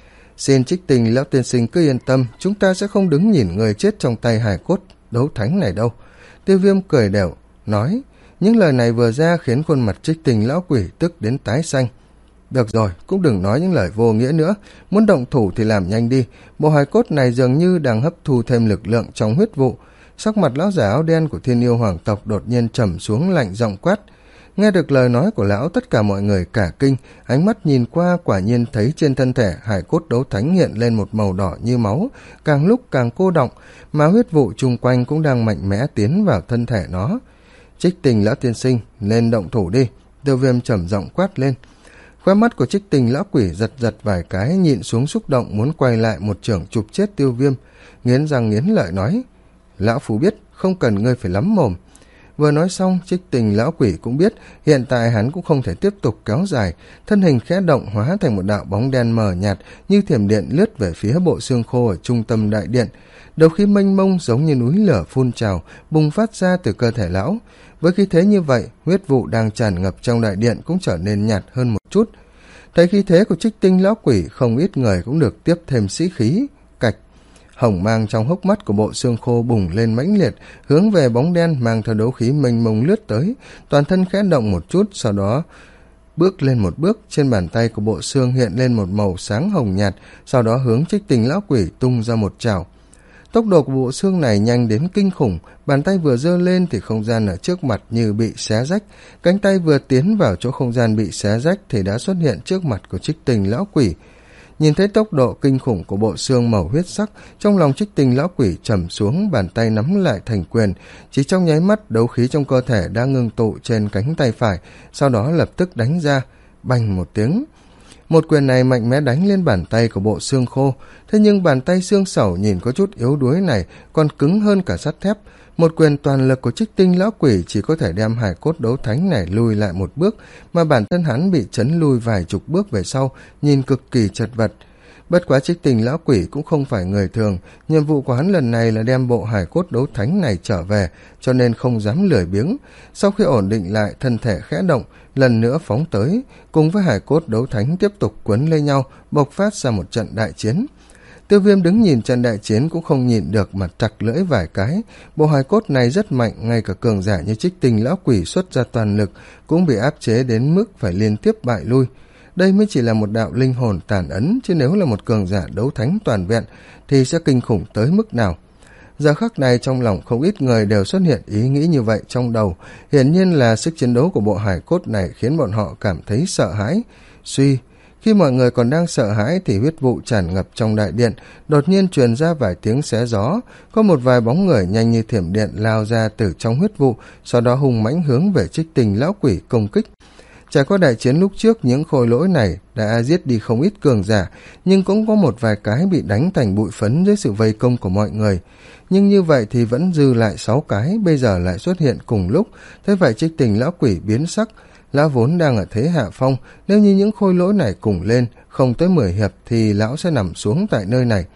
Xin Trích Tinh lão tiên sinh cứ yên tâm, chúng ta sẽ không đứng nhìn người chết trong tay hài cốt đấu thánh này đâu. Tiêu Viêm cười đều, nói. Những lời này vừa ra khiến khuôn mặt Trích Tinh lão quỷ tức đến tái xanh. Được rồi, cũng đừng nói những lời vô nghĩa nữa, muốn động thủ thì làm nhanh đi. Bộ hài cốt này dường như đang hấp thu thêm lực lượng trong huyết vụ. Sắc mặt lão giả áo đen của Thiên Yêu hoàng tộc đột nhiên trầm xuống, lạnh giọng quát. Nghe được lời nói của lão, tất cả mọi người cả kinh, ánh mắt nhìn qua quả nhiên thấy trên thân thể hải cốt đấu thánh hiện lên một màu đỏ như máu, càng lúc càng cô đọng, mà huyết vụ chung quanh cũng đang mạnh mẽ tiến vào thân thể nó. Trích Tinh lão tiên sinh, lên động thủ đi. Tiêu Viêm trầm giọng quát lên. Khóe mắt của Trích Tinh lão quỷ giật giật vài cái, nhịn xuống xúc động muốn quay lại một chưởng chụp chết Tiêu Viêm, nghiến răng nghiến lợi nói. Lão phu biết, không cần ngươi phải lắm mồm. Vừa nói xong, Trích Tinh lão quỷ cũng biết hiện tại hắn cũng không thể tiếp tục kéo dài, thân hình khẽ động hóa thành một đạo bóng đen mờ nhạt như thiểm điện lướt về phía bộ xương khô ở trung tâm đại điện. Đầu khí mênh mông giống như núi lửa phun trào bùng phát ra từ cơ thể lão. Với khí thế như vậy, huyết vụ đang tràn ngập trong đại điện cũng trở nên nhạt hơn một chút. Thấy khí thế của Trích Tinh lão quỷ, không ít người cũng được tiếp thêm sĩ khí. Cạch, hồng mang trong hốc mắt của bộ xương khô bùng lên mãnh liệt, hướng về bóng đen mang theo đấu khí mênh mông lướt tới, toàn thân khẽ động một chút, sau đó bước lên một bước, trên bàn tay của bộ xương hiện lên một màu sáng hồng nhạt, sau đó hướng Trích Tinh lão quỷ tung ra một chảo. Tốc độ của bộ xương này nhanh đến kinh khủng, bàn tay vừa giơ lên thì không gian ở trước mặt như bị xé rách, cánh tay vừa tiến vào chỗ không gian bị xé rách thì đã xuất hiện trước mặt của Trích Tinh lão quỷ. Nhìn thấy tốc độ kinh khủng của bộ xương màu huyết sắc, trong lòng Trích Tinh lão quỷ trầm xuống, bàn tay nắm lại thành quyền, chỉ trong nháy mắt đấu khí trong cơ thể đã ngưng tụ trên cánh tay phải, sau đó lập tức đánh ra, bành một tiếng. Một quyền này mạnh mẽ đánh lên bàn tay của bộ xương khô, thế nhưng bàn tay xương sẩu nhìn có chút yếu đuối này còn cứng hơn cả sắt thép. Một quyền toàn lực của Trích Tinh lão quỷ chỉ có thể đem hài cốt đấu thánh này lùi lại một bước, mà bản thân hắn bị chấn lùi vài chục bước về sau, nhìn cực kỳ chật vật. Bất quá Trích Tinh lão quỷ cũng không phải người thường, nhiệm vụ của hắn lần này là đem bộ hài cốt đấu thánh này trở về, cho nên không dám lười biếng. Sau khi ổn định lại, thân thể khẽ động, lần nữa phóng tới, cùng với hài cốt đấu thánh tiếp tục quấn lấy nhau, bộc phát ra một trận đại chiến. Tiêu Viêm đứng nhìn trận đại chiến cũng không nhịn được mà trặc lưỡi vài cái. Bộ hài cốt này rất mạnh, ngay cả cường giả như Trích Tinh lão quỷ xuất ra toàn lực cũng bị áp chế đến mức phải liên tiếp bại lui. Đây mới chỉ là một đạo linh hồn tàn ấn, chứ nếu là một cường giả đấu thánh toàn vẹn thì sẽ kinh khủng tới mức nào. Giờ khắc này trong lòng không ít người đều xuất hiện ý nghĩ như vậy trong đầu, hiển nhiên là sức chiến đấu của bộ hài cốt này khiến bọn họ cảm thấy sợ hãi. Suy, khi mọi người còn đang sợ hãi thì huyết vụ tràn ngập trong đại điện, đột nhiên truyền ra vài tiếng xé gió, có một vài bóng người nhanh như thiểm điện lao ra từ trong huyết vụ, sau đó hung mãnh hướng về Trích Tinh lão quỷ công kích. Trải qua đại chiến lúc trước, những khôi lỗi này đã giết đi không ít cường giả, nhưng cũng có một vài cái bị đánh thành bụi phấn dưới sự vây công của mọi người. Nhưng như vậy thì vẫn dư lại sáu cái, bây giờ lại xuất hiện cùng lúc. Thế vậy Trích Tinh lão quỷ biến sắc, lão vốn đang ở thế hạ phong, nếu như những khôi lỗi này cùng lên, không tới mười hiệp thì lão sẽ nằm xuống tại nơi này.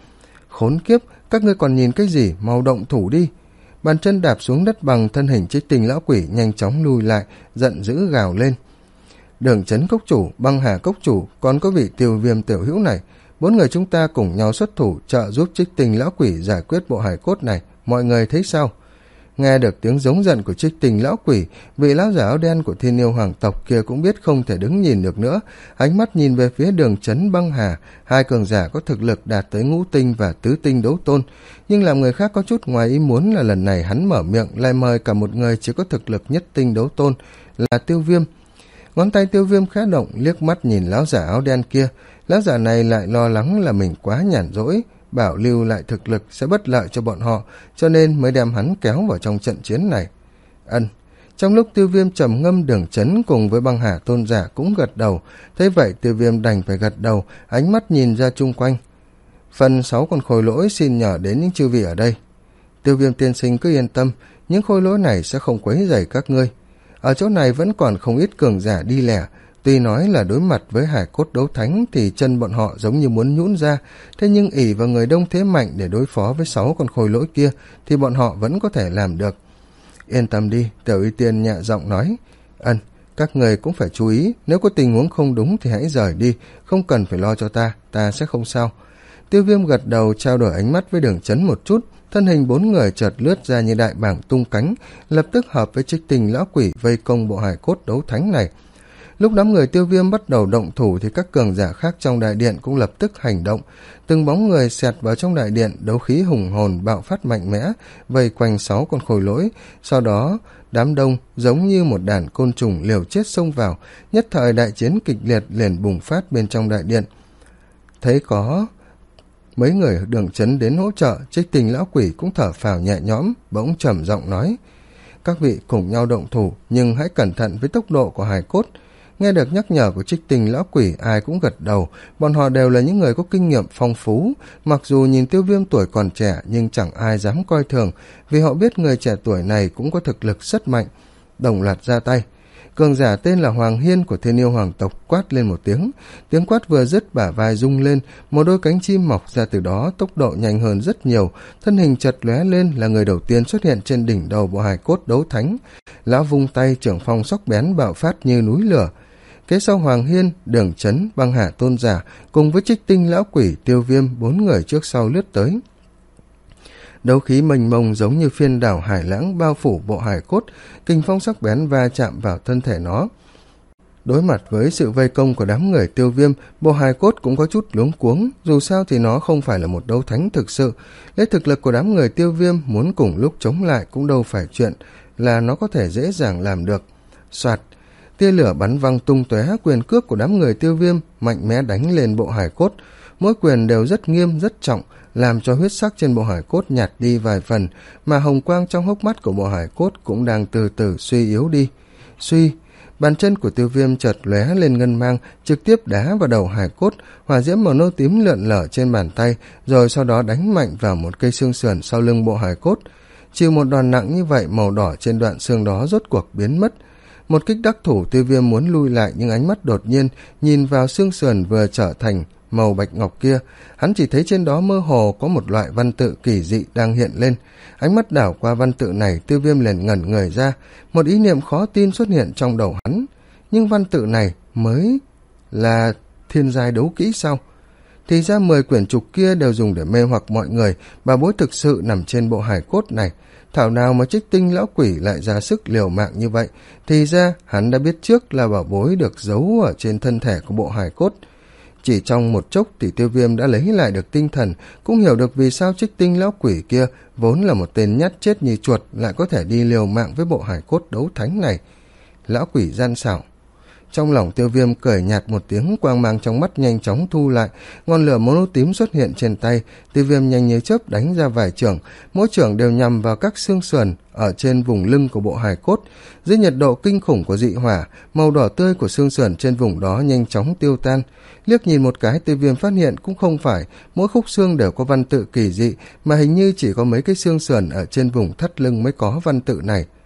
Khốn kiếp, các ngươi còn nhìn cái gì, mau động thủ đi. Bàn chân đạp xuống đất bằng, thân hình Trích Tinh lão quỷ nhanh chóng lùi lại, giận dữ gào lên. Đường Chấn cốc chủ, Băng Hà cốc chủ, còn có vị Tiêu Viêm tiểu hữu này, bốn người chúng ta cùng nhau xuất thủ trợ giúp Trích Tinh lão quỷ giải quyết bộ hài cốt này, mọi người thấy sao? Nghe được tiếng giống giận của Trích Tinh lão quỷ, vị lão giả áo đen của Thiên Yêu hoàng tộc kia cũng biết không thể đứng nhìn được nữa, ánh mắt nhìn về phía Đường Chấn, Băng Hà, hai cường giả có thực lực đạt tới ngũ tinh và tứ tinh đấu tôn, nhưng làm người khác có chút ngoài ý muốn là lần này hắn mở miệng lại mời cả một người chỉ có thực lực nhất tinh đấu tôn, là Tiêu Viêm. Ngón tay Tiêu Viêm khẽ động, liếc mắt nhìn lão giả áo đen kia, lão giả này lại lo lắng là mình quá nhàn rỗi, bảo lưu lại thực lực sẽ bất lợi cho bọn họ, cho nên mới đem hắn kéo vào trong trận chiến này. Ân. Trong lúc Tiêu Viêm trầm ngâm, Đường Chấn cùng với Băng Hà tôn giả cũng gật đầu, thấy vậy Tiêu Viêm đành phải gật đầu, ánh mắt nhìn ra chung quanh. Phần sáu con khôi lỗi xin nhờ đến những chư vị ở đây. Tiêu Viêm tiên sinh cứ yên tâm, những khôi lỗi này sẽ không quấy rầy các ngươi. Ở chỗ này vẫn còn không ít cường giả đi lẻ, tuy nói là đối mặt với hải cốt đấu thánh thì chân bọn họ giống như muốn nhũn ra, thế nhưng ỷ vào người đông thế mạnh để đối phó với sáu con khôi lỗi kia thì bọn họ vẫn có thể làm được. Yên tâm đi, Tiểu Y Tiên nhẹ giọng nói. Ân, các người cũng phải chú ý, nếu có tình huống không đúng thì hãy rời đi, không cần phải lo cho ta, ta sẽ không sao. Tiêu Viêm gật đầu, trao đổi ánh mắt với Đường Chấn một chút, thân hình bốn người chợt lướt ra như đại bảng tung cánh, lập tức hợp với Trích Tinh lão quỷ vây công bộ hài cốt đấu thánh này. Lúc đám người Tiêu Viêm bắt đầu động thủ thì các cường giả khác trong đại điện cũng lập tức hành động, từng bóng người xẹt vào trong đại điện, đấu khí hùng hồn bạo phát mạnh mẽ, vây quanh sáu con khôi lỗi, sau đó đám đông giống như một đàn côn trùng liều chết xông vào, nhất thời đại chiến kịch liệt liền bùng phát bên trong đại điện. Thấy có mấy người Đường Chấn đến hỗ trợ, Trích Tinh lão quỷ cũng thở phào nhẹ nhõm, bỗng trầm giọng nói: các vị cùng nhau động thủ, nhưng hãy cẩn thận với tốc độ của hài cốt. Nghe được nhắc nhở của Trích Tinh lão quỷ, ai cũng gật đầu, bọn họ đều là những người có kinh nghiệm phong phú, mặc dù nhìn Tiêu Viêm tuổi còn trẻ nhưng chẳng ai dám coi thường, vì họ biết người trẻ tuổi này cũng có thực lực rất mạnh. Đồng loạt ra tay. Cường giả tên là Hoàng Hiên của Thiên Yêu hoàng tộc quát lên một tiếng, tiếng quát vừa dứt bả vai rung lên, một đôi cánh chim mọc ra từ đó, tốc độ nhanh hơn rất nhiều, thân hình chật lóe lên là người đầu tiên xuất hiện trên đỉnh đầu bộ hài cốt đấu thánh. Lão vung tay, trưởng phong sắc bén bạo phát như núi lửa. Kế sau Hoàng Hiên, Đường Chấn, Băng Hà tôn giả cùng với Trích Tinh lão quỷ, Tiêu Viêm, bốn người trước sau lướt tới. Đấu khí mênh mông giống như phiên đảo hải lãng bao phủ bộ hài cốt, kình phong sắc bén va chạm vào thân thể nó. Đối mặt với sự vây công của đám người Tiêu Viêm, bộ hài cốt cũng có chút luống cuống, dù sao thì nó không phải là một đấu thánh thực sự, lấy thực lực của đám người Tiêu Viêm muốn cùng lúc chống lại cũng đâu phải chuyện là nó có thể dễ dàng làm được. Soạt, tia lửa bắn văng tung tóe, quyền cước của đám người Tiêu Viêm mạnh mẽ đánh lên bộ hài cốt, mỗi quyền đều rất nghiêm rất trọng, làm cho huyết sắc trên bộ hài cốt nhạt đi vài phần, mà hồng quang trong hốc mắt của bộ hài cốt cũng đang từ từ suy yếu đi. Suy, bàn chân của Tiêu Viêm chợt lóe lên ngân mang, trực tiếp đá vào đầu hài cốt, hỏa diễm màu nâu tím lượn lở trên bàn tay, rồi sau đó đánh mạnh vào một cây xương sườn sau lưng bộ hài cốt. Chịu một đòn nặng như vậy, màu đỏ trên đoạn xương đó rốt cuộc biến mất. Một kích đắc thủ, Tiêu Viêm muốn lui lại nhưng ánh mắt đột nhiên nhìn vào xương sườn vừa trở thành màu bạch ngọc kia, hắn chỉ thấy trên đó mơ hồ có một loại văn tự kỳ dị đang hiện lên. Ánh mắt đảo qua văn tự này, Tiêu Viêm liền ngẩn người ra, một ý niệm khó tin xuất hiện trong đầu hắn. Nhưng văn tự này mới là thiên giai đấu kỹ sao? Thì ra mười quyển trục kia đều dùng để mê hoặc mọi người, bà bối thực sự nằm trên bộ hài cốt này. Thảo nào mà Trích Tinh lão quỷ lại ra sức liều mạng như vậy, thì ra hắn đã biết trước là bảo bối được giấu ở trên thân thể của bộ hài cốt. Chỉ trong một chốc thì Tiêu Viêm đã lấy lại được tinh thần, cũng hiểu được vì sao Trích Tinh lão quỷ kia vốn là một tên nhát chết như chuột lại có thể đi liều mạng với bộ hài cốt đấu thánh này. Lão quỷ gian xảo. Trong lòng Tiêu Viêm cười nhạt một tiếng, quang mang trong mắt nhanh chóng thu lại, ngọn lửa màu nâu tím xuất hiện trên tay. Tiêu Viêm nhanh như chớp đánh ra vài chưởng, mỗi chưởng đều nhằm vào các xương sườn ở trên vùng lưng của bộ hài cốt. Dưới nhiệt độ kinh khủng của dị hỏa, màu đỏ tươi của xương sườn trên vùng đó nhanh chóng tiêu tan. Liếc nhìn một cái, Tiêu Viêm phát hiện cũng không phải mỗi khúc xương đều có văn tự kỳ dị, mà hình như chỉ có mấy cái xương sườn ở trên vùng thắt lưng mới có văn tự này.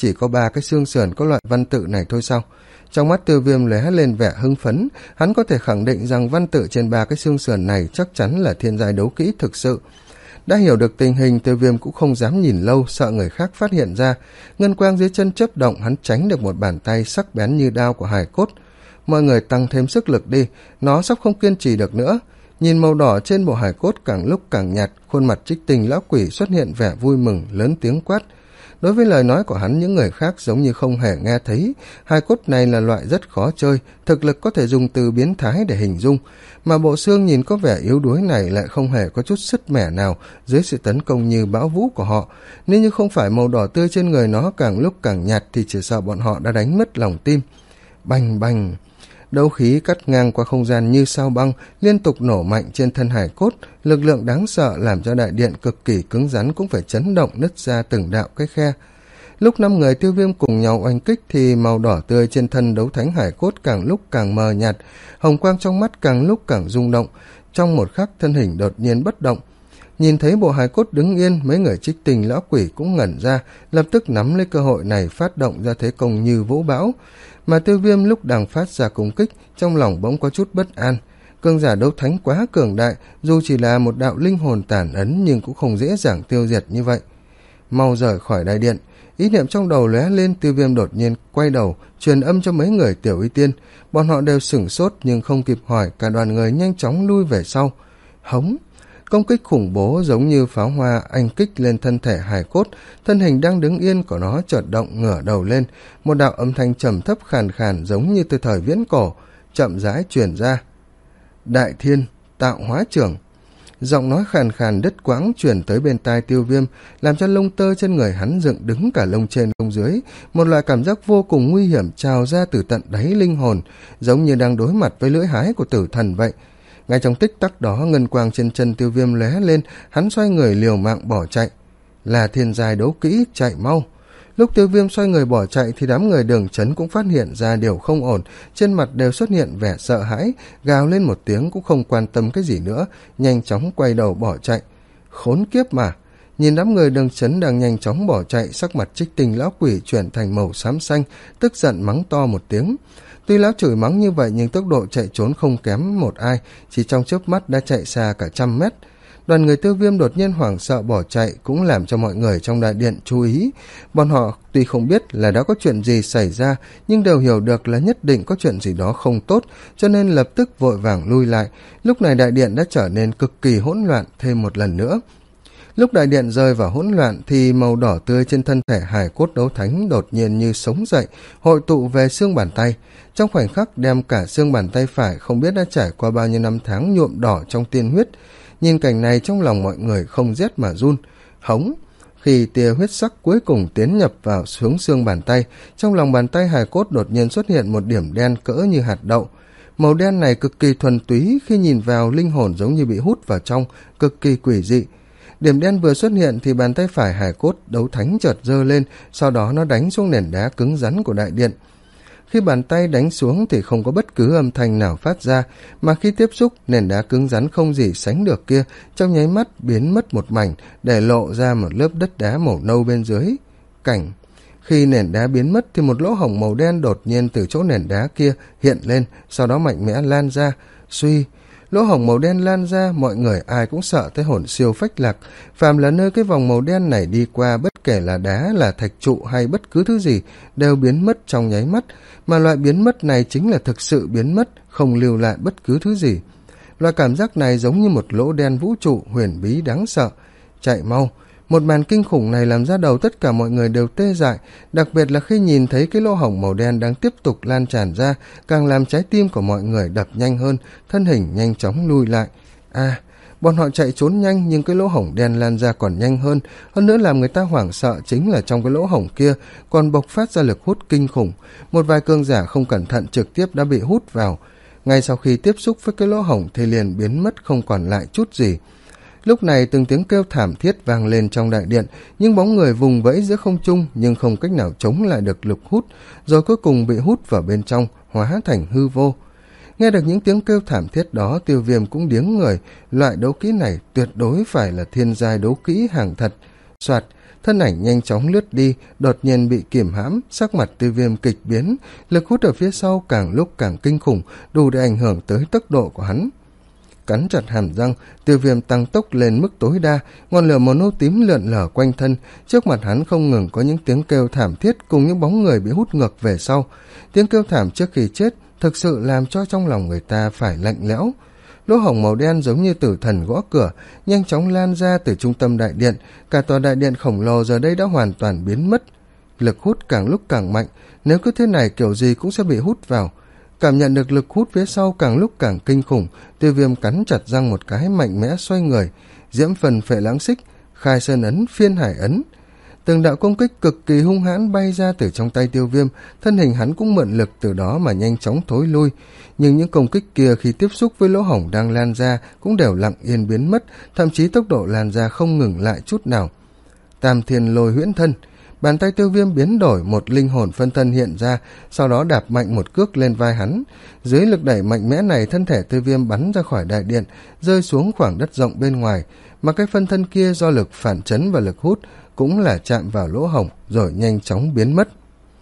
chỉ có ba cái xương sườn có loại văn tự này thôi sao? Trong mắt Tiêu Viêm lóe lên vẻ hưng phấn, hắn có thể khẳng định rằng văn tự trên ba cái xương sườn này chắc chắn là thiên giai đấu kỹ thực sự. Đã hiểu được tình hình, Tiêu Viêm cũng không dám nhìn lâu, sợ người khác phát hiện ra. Ngân quang dưới chân chớp động, hắn tránh được một bàn tay sắc bén như đao của hài cốt. Mọi người tăng thêm sức lực đi, nó sắp không kiên trì được nữa. Nhìn màu đỏ trên bộ hài cốt càng lúc càng nhạt, khuôn mặt Trích Tinh lão quỷ xuất hiện vẻ vui mừng, lớn tiếng quát. Đối với lời nói của hắn, những người khác giống như không hề nghe thấy. Hài cốt này là loại rất khó chơi, thực lực có thể dùng từ biến thái để hình dung, mà bộ xương nhìn có vẻ yếu đuối này lại không hề có chút sứt mẻ nào dưới sự tấn công như bão vũ của họ. Nếu như không phải màu đỏ tươi trên người nó càng lúc càng nhạt thì chỉ sợ bọn họ đã đánh mất lòng tim. Bành bành, đấu khí cắt ngang qua không gian như sao băng, liên tục nổ mạnh trên thân hài cốt, lực lượng đáng sợ làm cho đại điện cực kỳ cứng rắn cũng phải chấn động nứt ra từng đạo cái khe. Lúc năm người Tiêu Viêm cùng nhau oanh kích thì màu đỏ tươi trên thân đấu thánh hải cốt càng lúc càng mờ nhạt, hồng quang trong mắt càng lúc càng rung động, trong một khắc thân hình đột nhiên bất động. Nhìn thấy bộ hài cốt đứng yên, mấy người Trích Tinh lão quỷ cũng ngẩn ra, lập tức nắm lấy cơ hội này phát động ra thế công như vũ bão. Mà Tiêu Viêm lúc đang phát ra công kích, trong lòng bỗng có chút bất an. Cường giả đấu thánh quá cường đại, dù chỉ là một đạo linh hồn tàn ấn nhưng cũng không dễ dàng tiêu diệt như vậy. Mau rời khỏi đại điện, ý niệm trong đầu lóe lên. Tiêu Viêm đột nhiên quay đầu, truyền âm cho mấy người Tiểu Y Tiên. Bọn họ đều sửng sốt nhưng không kịp hỏi, cả đoàn người nhanh chóng lui về sau. Hống! Công kích khủng bố giống như pháo hoa anh kích lên thân thể hài cốt, thân hình đang đứng yên của nó chợt động ngửa đầu lên, một đạo âm thanh trầm thấp khàn khàn giống như từ thời viễn cổ, chậm rãi truyền ra. Đại Thiên, Tạo Hóa Trưởng. Giọng nói khàn khàn đứt quãng truyền tới bên tai Tiêu Viêm, làm cho lông tơ trên người hắn dựng đứng cả lông trên lông dưới, một loại cảm giác vô cùng nguy hiểm trào ra từ tận đáy linh hồn, giống như đang đối mặt với lưỡi hái của tử thần vậy. Ngay trong tích tắc đó, ngân quang trên chân Tiêu Viêm lóe lên, hắn xoay người liều mạng bỏ chạy. Là thiên giai đấu kỹ, chạy mau. Lúc Tiêu Viêm xoay người bỏ chạy thì đám người Đường Chấn cũng phát hiện ra điều không ổn, trên mặt đều xuất hiện vẻ sợ hãi, gào lên một tiếng cũng không quan tâm cái gì nữa, nhanh chóng quay đầu bỏ chạy. Khốn kiếp mà! Nhìn đám người Đường Chấn đang nhanh chóng bỏ chạy, sắc mặt Trích Tinh lão quỷ chuyển thành màu xám xanh, tức giận mắng to một tiếng. Tuy lão chửi mắng như vậy nhưng tốc độ chạy trốn không kém một ai, chỉ trong chớp mắt đã chạy xa cả trăm mét. Đoàn người Tiêu Viêm đột nhiên hoảng sợ bỏ chạy cũng làm cho mọi người trong đại điện chú ý. Bọn họ tuy không biết là đã có chuyện gì xảy ra, nhưng đều hiểu được là nhất định có chuyện gì đó không tốt, cho nên lập tức vội vàng lui lại. Lúc này đại điện đã trở nên cực kỳ hỗn loạn thêm một lần nữa. Lúc đại điện rơi vào hỗn loạn thì màu đỏ tươi trên thân thể hài cốt đấu thánh đột nhiên như sống dậy, hội tụ về xương bàn tay. Trong khoảnh khắc đem cả xương bàn tay phải không biết đã trải qua bao nhiêu năm tháng nhuộm đỏ trong tiên huyết. Nhìn cảnh này trong lòng mọi người không rét mà run. Hống! Khi tia huyết sắc cuối cùng tiến nhập vào xuống xương bàn tay, trong lòng bàn tay hài cốt đột nhiên xuất hiện một điểm đen cỡ như hạt đậu. Màu đen này cực kỳ thuần túy, khi nhìn vào linh hồn giống như bị hút vào trong, cực kỳ quỷ dị. Điểm đen vừa xuất hiện thì bàn tay phải hài cốt đấu thánh chợt giơ lên, sau đó nó đánh xuống nền đá cứng rắn của đại điện. Khi bàn tay đánh xuống thì không có bất cứ âm thanh nào phát ra, mà khi tiếp xúc, nền đá cứng rắn không gì sánh được kia trong nháy mắt biến mất một mảnh, để lộ ra một lớp đất đá màu nâu bên dưới. Cảnh khi nền đá biến mất thì một lỗ hổng màu đen đột nhiên từ chỗ nền đá kia hiện lên, sau đó mạnh mẽ lan ra. Suy, lỗ hổng màu đen lan ra, mọi người ai cũng sợ tới hồn siêu phách lạc. Phàm là nơi cái vòng màu đen này đi qua, bất kể là đá, là thạch trụ hay bất cứ thứ gì, đều biến mất trong nháy mắt. Mà loại biến mất này chính là thực sự biến mất, không lưu lại bất cứ thứ gì. Loại cảm giác này giống như một lỗ đen vũ trụ huyền bí đáng sợ. Chạy mau! Một màn kinh khủng này làm ra đầu tất cả mọi người đều tê dại, đặc biệt là khi nhìn thấy cái lỗ hổng màu đen đang tiếp tục lan tràn ra, càng làm trái tim của mọi người đập nhanh hơn, thân hình nhanh chóng lui lại. À, bọn họ chạy trốn nhanh nhưng cái lỗ hổng đen lan ra còn nhanh hơn, hơn nữa làm người ta hoảng sợ chính là trong cái lỗ hổng kia còn bộc phát ra lực hút kinh khủng. Một vài cường giả không cẩn thận trực tiếp đã bị hút vào. Ngay sau khi tiếp xúc với cái lỗ hổng thì liền biến mất không còn lại chút gì. Lúc này từng tiếng kêu thảm thiết vang lên trong đại điện, nhưng bóng người vùng vẫy giữa không trung nhưng không cách nào chống lại được lực hút, rồi cuối cùng bị hút vào bên trong, hóa thành hư vô. Nghe được những tiếng kêu thảm thiết đó, Tiêu Viêm cũng điếng người, loại đấu kỹ này tuyệt đối phải là thiên giai đấu kỹ hàng thật. Soạt, thân ảnh nhanh chóng lướt đi, đột nhiên bị kiềm hãm, sắc mặt Tiêu Viêm kịch biến, lực hút ở phía sau càng lúc càng kinh khủng, đủ để ảnh hưởng tới tốc độ của hắn. Cắn chặt hàm răng, Tiêu Viêm tăng tốc lên mức tối đa, ngọn lửa màu nâu tím lượn lờ quanh thân, trước mặt hắn không ngừng có những tiếng kêu thảm thiết cùng những bóng người bị hút ngược về sau. Tiếng kêu thảm trước khi chết thực sự làm cho trong lòng người ta phải lạnh lẽo. Lỗ hổng màu đen giống như tử thần gõ cửa, nhanh chóng lan ra từ trung tâm đại điện, cả tòa đại điện khổng lồ giờ đây đã hoàn toàn biến mất. Lực hút càng lúc càng mạnh, nếu cứ thế này kiểu gì cũng sẽ bị hút vào. Cảm nhận được lực hút phía sau càng lúc càng kinh khủng, Tiêu Viêm cắn chặt răng một cái, mạnh mẽ xoay người, diễm phần phệ lãng xích, khai sơn ấn, phiên hải ấn. Từng đạo công kích cực kỳ hung hãn bay ra từ trong tay Tiêu Viêm, thân hình hắn cũng mượn lực từ đó mà nhanh chóng thối lui, nhưng những công kích kia khi tiếp xúc với lỗ hổng đang lan ra cũng đều lặng yên biến mất, thậm chí tốc độ lan ra không ngừng lại chút nào. Tam thiên lôi huyễn thân, bàn tay Tiêu Viêm biến đổi, một linh hồn phân thân hiện ra, sau đó đạp mạnh một cước lên vai hắn. Dưới lực đẩy mạnh mẽ này, thân thể Tiêu Viêm bắn ra khỏi đại điện, rơi xuống khoảng đất rộng bên ngoài, mà cái phân thân kia do lực phản chấn và lực hút cũng là chạm vào lỗ hổng rồi nhanh chóng biến mất.